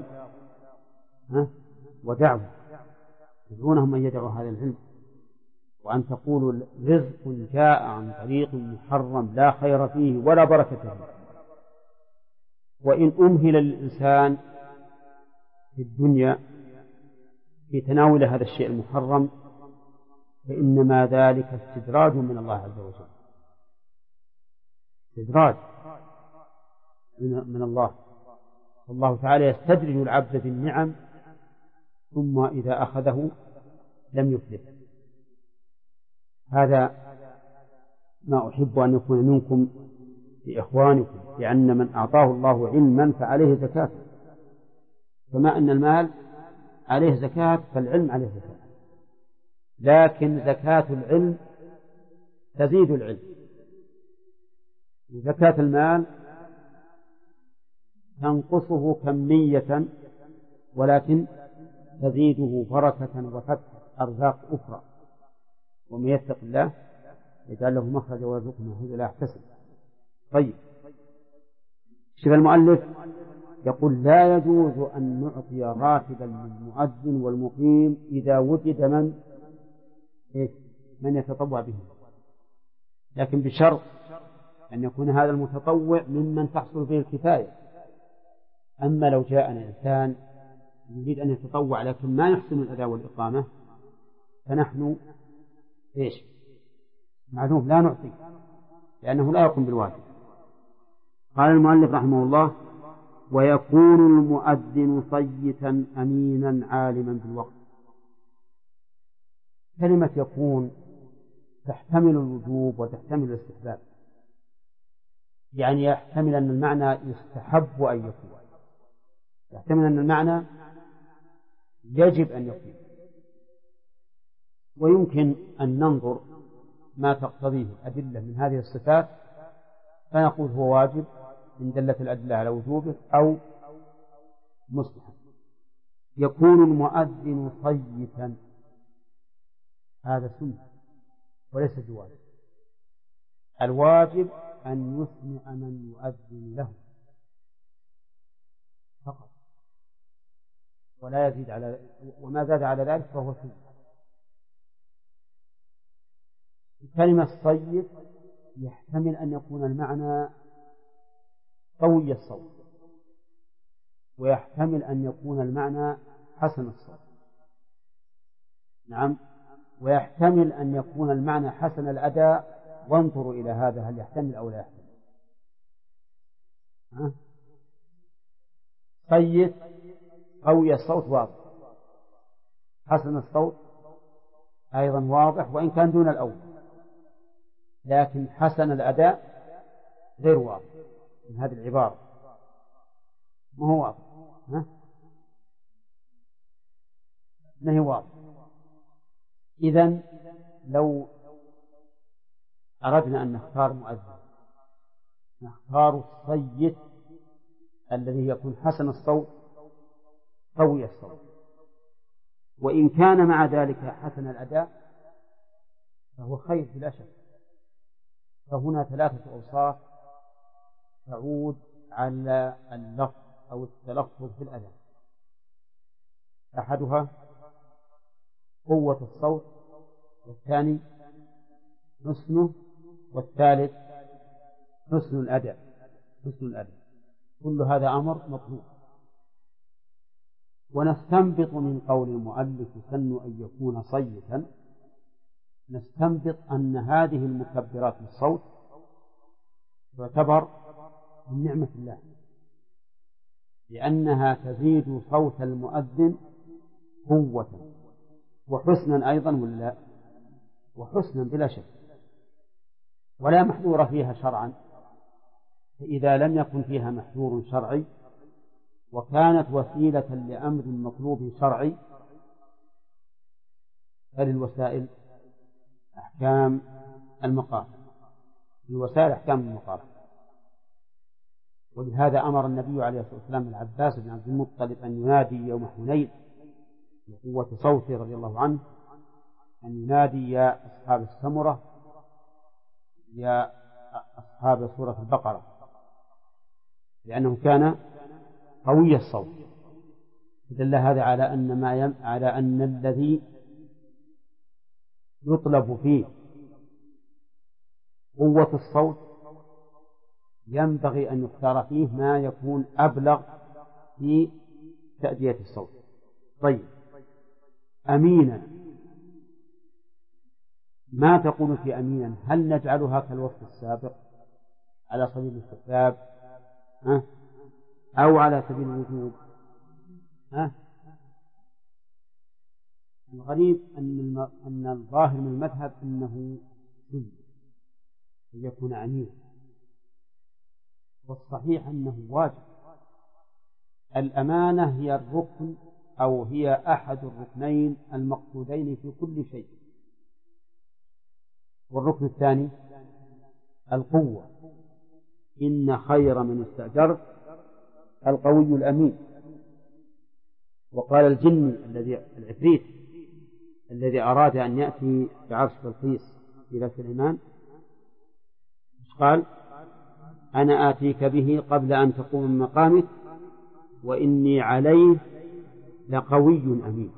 ودعوة، تدعونهم أن يدعوا هذا العلم، وأن تقولوا رزق جاء عن طريق محرم لا خير فيه ولا بركة فيه. وإن أمهل الإنسان في الدنيا في تناول هذا الشيء المحرم فإنما ذلك استدراج من الله عز وجل، استدراج من الله. الله تعالى يستدرج العبد بالنعم ثم إذا أخذه لم يفلح. هذا ما أحب أن يكون منكم لإخوانكم، لأن من أعطاه الله علما فعليه زكاة، كما أن المال عليه زكاة فالعلم عليه زكاة، لكن زكاة العلم تزيد العلم، وزكاة المال تنقصه كمية ولكن تزيده بركة وفتح أرزاق أخرى. ومن يتق الله يجعل له مخرجا ويرزقه من حيث لا يحتسب. طيب، شوف المؤلف يقول لا يجوز أن نعطي راتبا للمؤذن والمقيم إذا وجد من يتطوع به، لكن بشرط أن يكون هذا المتطوع ممن تحصل به الكفاية. أما لو جاءنا إنسان يريد أن يتطوع لكن ما يحسن الأداء والإقامة فنحن معلوم لا نعطي، لأنه لا يقوم بالواجب. قال المؤلف رحمه الله ويكون المؤذن صيتا أمينا عالما بالوقت. كلمة يكون تحتمل الوجوب وتحتمل الاستحباب، يعني يحتمل أن المعنى يستحب أن يكون، يحتمل أن المعنى يجب أن يكون، ويمكن أن ننظر ما تقتضيه أدلة من هذه الصفات فنقول هو واجب إن دلت الأدلة على وجوبه، أو مصلحا. يكون المؤذن صيتا، هذا سنة وليس بواجب. الواجب أن يسمع من يؤذن له فقط، ولا يزيد وما زاد على ذلك فهو سنة. كلمة صيت يحتمل أن يكون المعنى قوي الصوت، ويحتمل أن يكون المعنى حسن الصوت. نعم، ويحتمل أن يكون المعنى حسن الأداء، وانظروا إلى هذا هل يحتمل أو لا يحتمل. صيت قوي الصوت واضح، حسن الصوت أيضا واضح وإن كان دون الأول، لكن حسن الأداء غير واضح من هذه العبارة، ما هو واضح، ما هي واضح. إذن لو أردنا أن نختار مؤذن نختار الصيت الذي يكون حسن الصوت قوي الصوت، وإن كان مع ذلك حسن الأداء فهو خير بلا شك. فهنا ثلاثة أوصاف تعود على اللفظ أو التلفظ في الأذان: أحدها قوة الصوت، والثاني حسنه، والثالث حسن الأداء. كل هذا أمر مطلوب. ونستنبط من قول المؤلف سن أن يكون صيتا، نستنبط أن هذه المكبرات للصوت تعتبر من نعمة الله، لأنها تزيد صوت المؤذن قوة وحسنا أيضا، ولا وحسنا بلا شك، ولا محذور فيها شرعا. فإذا لم يكن فيها محذور شرعي وكانت وسيلة لأمر مطلوب شرعي فللوسائل أحكام المقام، ولهذا أمر النبي عليه الصلاة والسلام العباس بن عبد المطلب أن ينادي يوم حنين بقوة صوته رضي الله عنه، أن ينادي: يا أصحاب السمرة، يا أصحاب سورة البقرة، لأنه كان قوي الصوت. دل هذا على أن الذي يطلب فيه قوة الصوت ينبغي أن يختار فيه ما يكون أبلغ في تأدية الصوت. طيب، أمينا، ما تقول في أمينا؟ هل نجعلها كالوصف السابق على سبيل الاستحباب أو على سبيل الوجوب؟ الغريب أن الظاهر من المذهب أنه سنة أن يكون أمينا، والصحيح أنه واجب. الأمانة هي الركن أو هي أحد الركنين المقصودين في كل شيء. والركن الثاني القوة: إن خير من استأجرت القوي الأمين. وقال الجني العفريت الذي أراد أن يأتي بعرش بلقيس إلى سليمان، قال: أنا آتيك به قبل أن تقوم من مقامك وإني عليه لقوي أمين.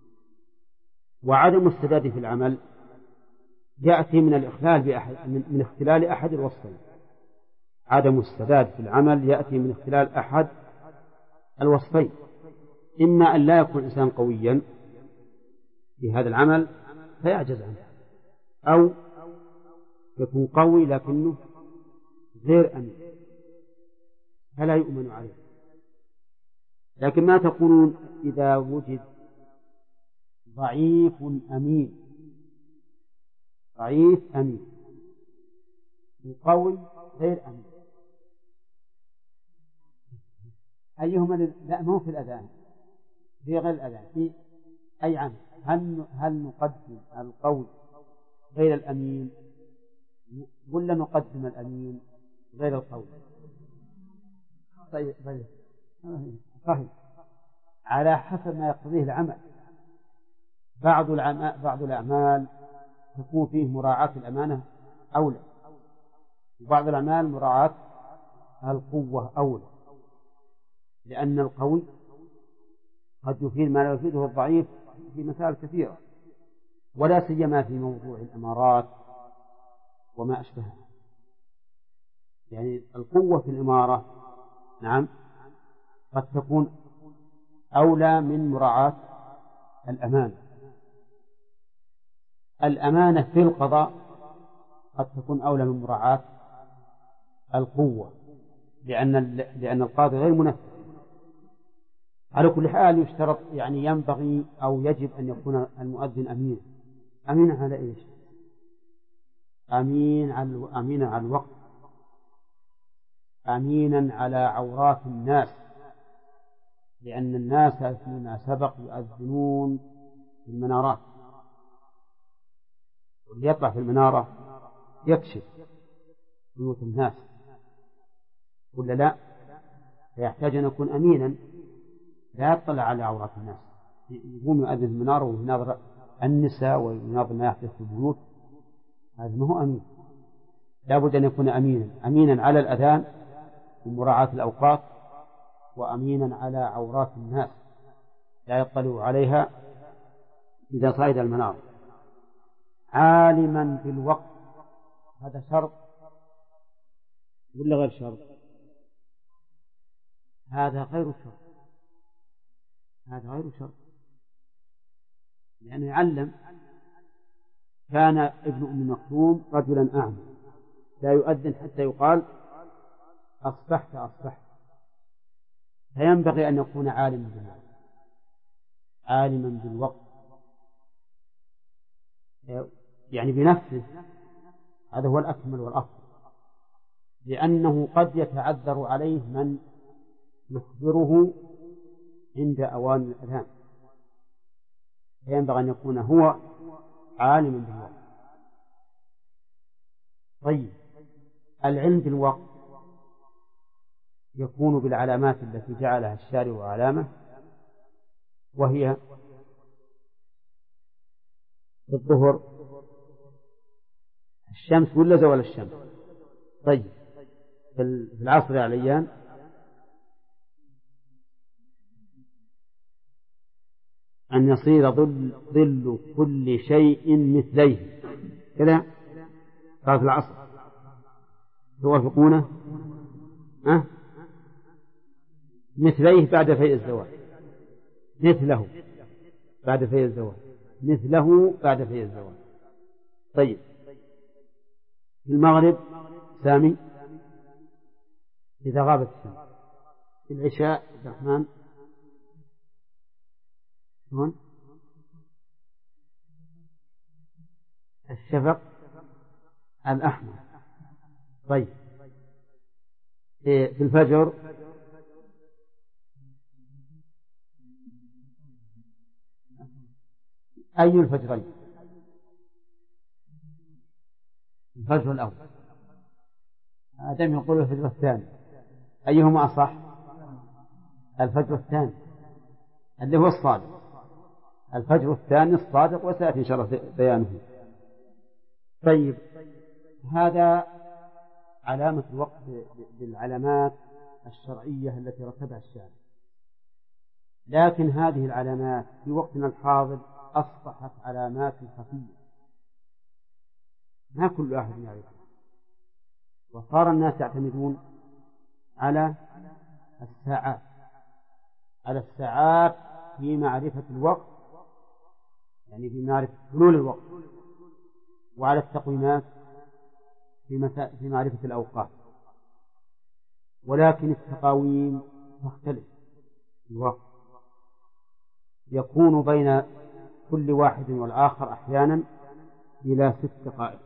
وعدم السداد في العمل يأتي من من اختلال أحد الوصفين. عدم السداد في العمل يأتي من اختلال أحد الوصفين: إما أن لا يكون الإنسان قويا في هذا العمل فيعجز عنه، أو يكون قوي لكنه غير أمين فلا يؤمن عليه. لكن ما تقولون إذا وجد ضعيف أمين وقوي غير أمين؟ أيهما لا، مو في الأذان، في غير الأذان، في أي عمل هل نقدم القوي غير الأمين ولا نقدم الأمين غير القوي؟ طيب صحيح. على حسب ما يقتضيه العمل. بعض الأعمال تكون فيه مراعاة الأمانة أولى، وبعض الأعمال مراعاة القوة أولى، لأن القوي قد يفيد ما لا يفيده الضعيف في مسائل كثيرة، ولا سيما في موضوع الإمارات وما أشبهها. يعني القوة في الإمارة نعم قد تكون أولى من مراعاة الأمانة. الأمانة في القضاء قد تكون أولى من مراعاة القوة، لأن القاضي غير منفذ. على كل حال يشترط، يعني ينبغي أو يجب أن يكون المؤذن أمين. أمين على إيش؟ أمين على الوقت، أمينا على عورات الناس، لأن الناس فيما سبق يؤذنون في المنارات، واللي يطلع في المنارة يكشف بيوت الناس ولا لا؟ فيحتاج أن يكون أمينا لا يطلع على عورات الناس، يقوم يؤذن في المنارة ويناظر النساء ويناظر ما يحدث في البيوت، هذا ما هو أمين. لا بد أن يكون أمينا على الأذان ومراعاة الأوقات، وأمينا على عورات الناس لا يطلع عليها إذا صعد المنار. عالما بالوقت، هذا شرط ولا غير شرط؟ هذا غير شرط، لأنه يعلم. كان ابن أم مكتوم رجلا أعمى لا يؤذن حتى يقال أصبحت، فينبغي أن يكون عالما بالوقت يعني بنفسه، هذا هو الأكمل والأفضل، لأنه قد يتعذر عليه من يخبره عند أوان الأذان، فينبغي أن يكون هو عالما بالوقت. طيب، العلم بالوقت يكون بالعلامات التي جعلها الشارع علامة، وهي الظهر الشمس ولا زوال الشمس؟ طيب، في العصر عليان أن يصير ظل كل شيء مثليه، كذا قال في العصر، توافقونه؟ مثليه بعد فيء الزوال، مثله بعد فيء الزوال، مثله بعد فيء الزوال. طيب، في المغرب سامي إذا غابت الشمس، في العشاء عبد الرحمن هون الشفق الأحمر. طيب، في الفجر أي الفجرين؟ الفجر الأول، آدم يقول الفجر الثاني، أيهما أصح؟ الفجر الثاني اللي هو الصادق، الفجر الثاني الصادق، وسيأتي إن شاء الله بيانه. طيب، هذا علامة الوقت بالعلامات الشرعية التي رتبها الشارع، لكن هذه العلامات في وقتنا الحاضر أصبحت علامات خفية ما كل أحد يعرفها، وصار الناس يعتمدون على الساعات في معرفة الوقت، يعني في معرفة حلول الوقت، وعلى التقويمات في معرفة الأوقات، ولكن التقاويم تختلف. الوقت يكون بين كل واحد والآخر أحيانا إلى 6 دقائق،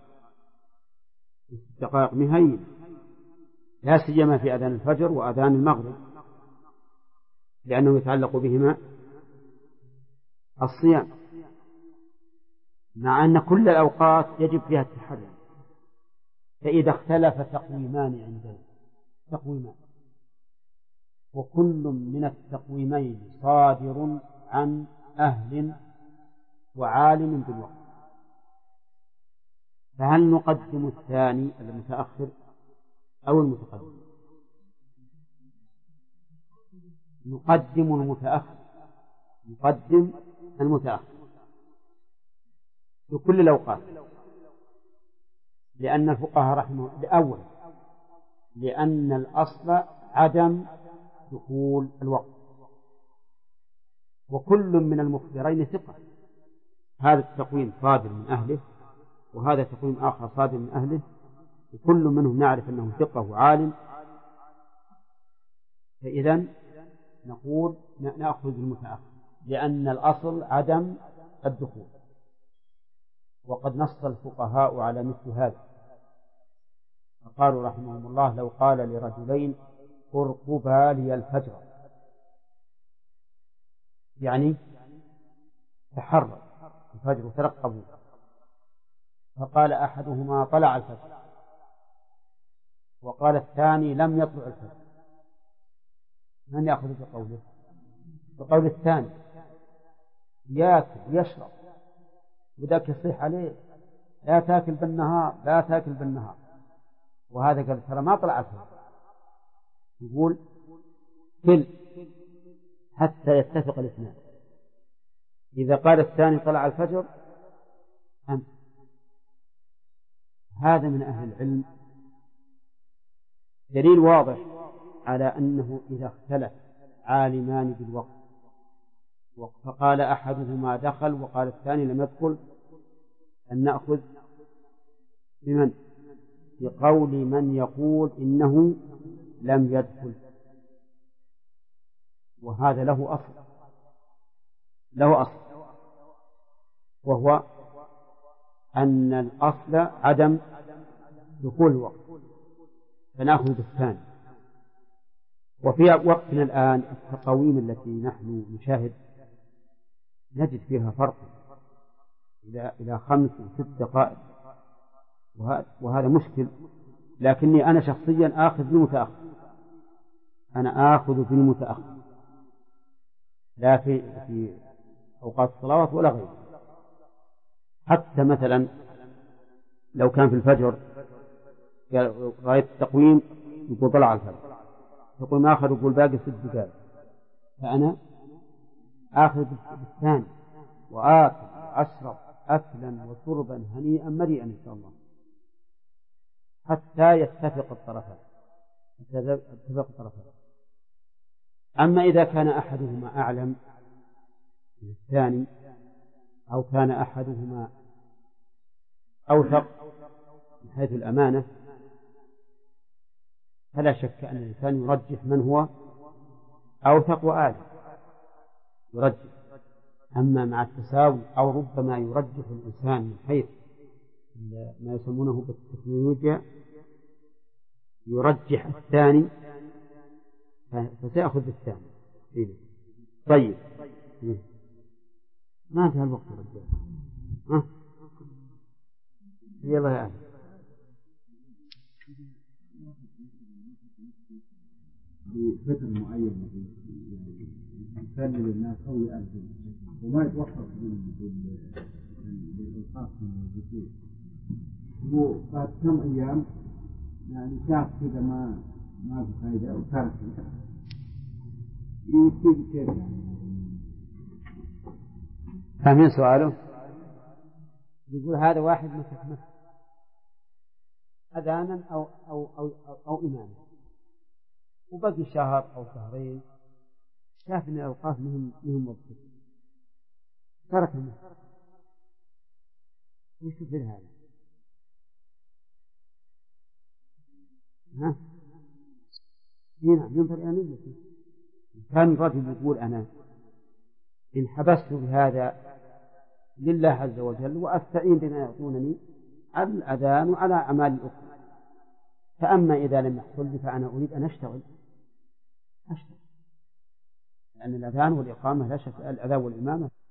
6 دقائق مهين، لا سيما في أذان الفجر وأذان المغرب، لأنه يتعلق بهما الصيام، مع أن كل الأوقات يجب فيها التحري. فإذا اختلف تقويمان عندنا، وكل من التقويمين صادر عن أهل وعالم بالوقت، فهل نقدم الثاني المتأخر أو المتقدم؟ نقدم المتأخر، نقدم المتأخر في كل الأوقات، لأن الفقهاء رحمه الأول لأن الأصل عدم دخول الوقت، وكل من المخبرين ثقة، هذا التقويم صادر من أهله وهذا تقويم آخر صادر من أهله، وكل منهم نعرف أنه ثقة وعالم، فإذا نقول نأخذ المتأخر لأن الأصل عدم الدخول. وقد نص الفقهاء على مثل هذا، فقالوا رحمهم الله لو قال لرجلين ارقبا لي الفجر، يعني تحرك الفجر ترقبوا، فقال أحدهما طلع الفجر وقال الثاني لم يطلع الفجر، من يأخذ بقوله؟ بقول الثاني، يأكل ويشرب وذاك يصيح عليه لا تأكل بالنهار لا تأكل بالنهار، وهذا قال ترى ما طلع الفجر، يقول كل حتى يتفق الاثنان، إذا قال الثاني طلع الفجر أنت. هذا من أهل العلم دليل واضح على أنه إذا اختلف عالمان بالوقت فقال أحدهما دخل وقال الثاني لم يدخل، أن نأخذ بمن؟ بقول من يقول إنه لم يدخل، وهذا له أصل وهو أن الأصل عدم دخول الوقت، فنأخذ بالثاني. وفي وقتنا الآن التقاويم التي نحن نشاهد نجد فيها فرق إلى 5 و6 دقائق، وهذا مشكل، لكني أنا شخصيا آخذ بالمتأخر، أنا آخذ بالمتأخر لا في أوقات الصلوات ولا غيره. حتى مثلا لو كان في الفجر رأيت التقويم يقول طلع الفجر، تقويم آخر يقول باقي 6 دقائق، فأنا آخذ بالثاني وآكل وأشرب أكلا وشربا هنيئا مريئا إن شاء الله حتى يتفق الطرفان. أما إذا كان أحدهما أعلم من الثاني أو كان أحدهما أوثق من حيث الأمانة فلا شك أن الإنسان يرجح من هو أوثق وأعلم يرجح. أما مع التساوي أو ربما يرجح الإنسان من حيث ما يسمونه بالتكنولوجيا يرجح الثاني فسيأخذ بالثاني. طيب ما انتهى الوقت يا رجال، يلا يا أهل. في فترة معينة يسلم الناس أو يأذن وما يتوفق بالأوقات من الذكور، هو بعد كم أيام يعني شاف كذا ما في فائدة وترك يصير كيف يعني؟ فاهمين سؤاله؟ يقول هذا واحد مسك أذانا أو إماما وبقي شهر أو شهرين شاف أن الأوقات مهم وقت ترك المسك، وش يصير هذا؟ هنا ينظر إلى نيته. كان الرجل يقول أنا إن حبست بهذا لله عز وجل وأستعين بما يعطونني على الأذان وعلى أعمال الأخرى، فأما إذا لم يحصل لي فأنا أريد أن أشتغل، لأن الأذان والإقامة لا شك الأذان والإمامة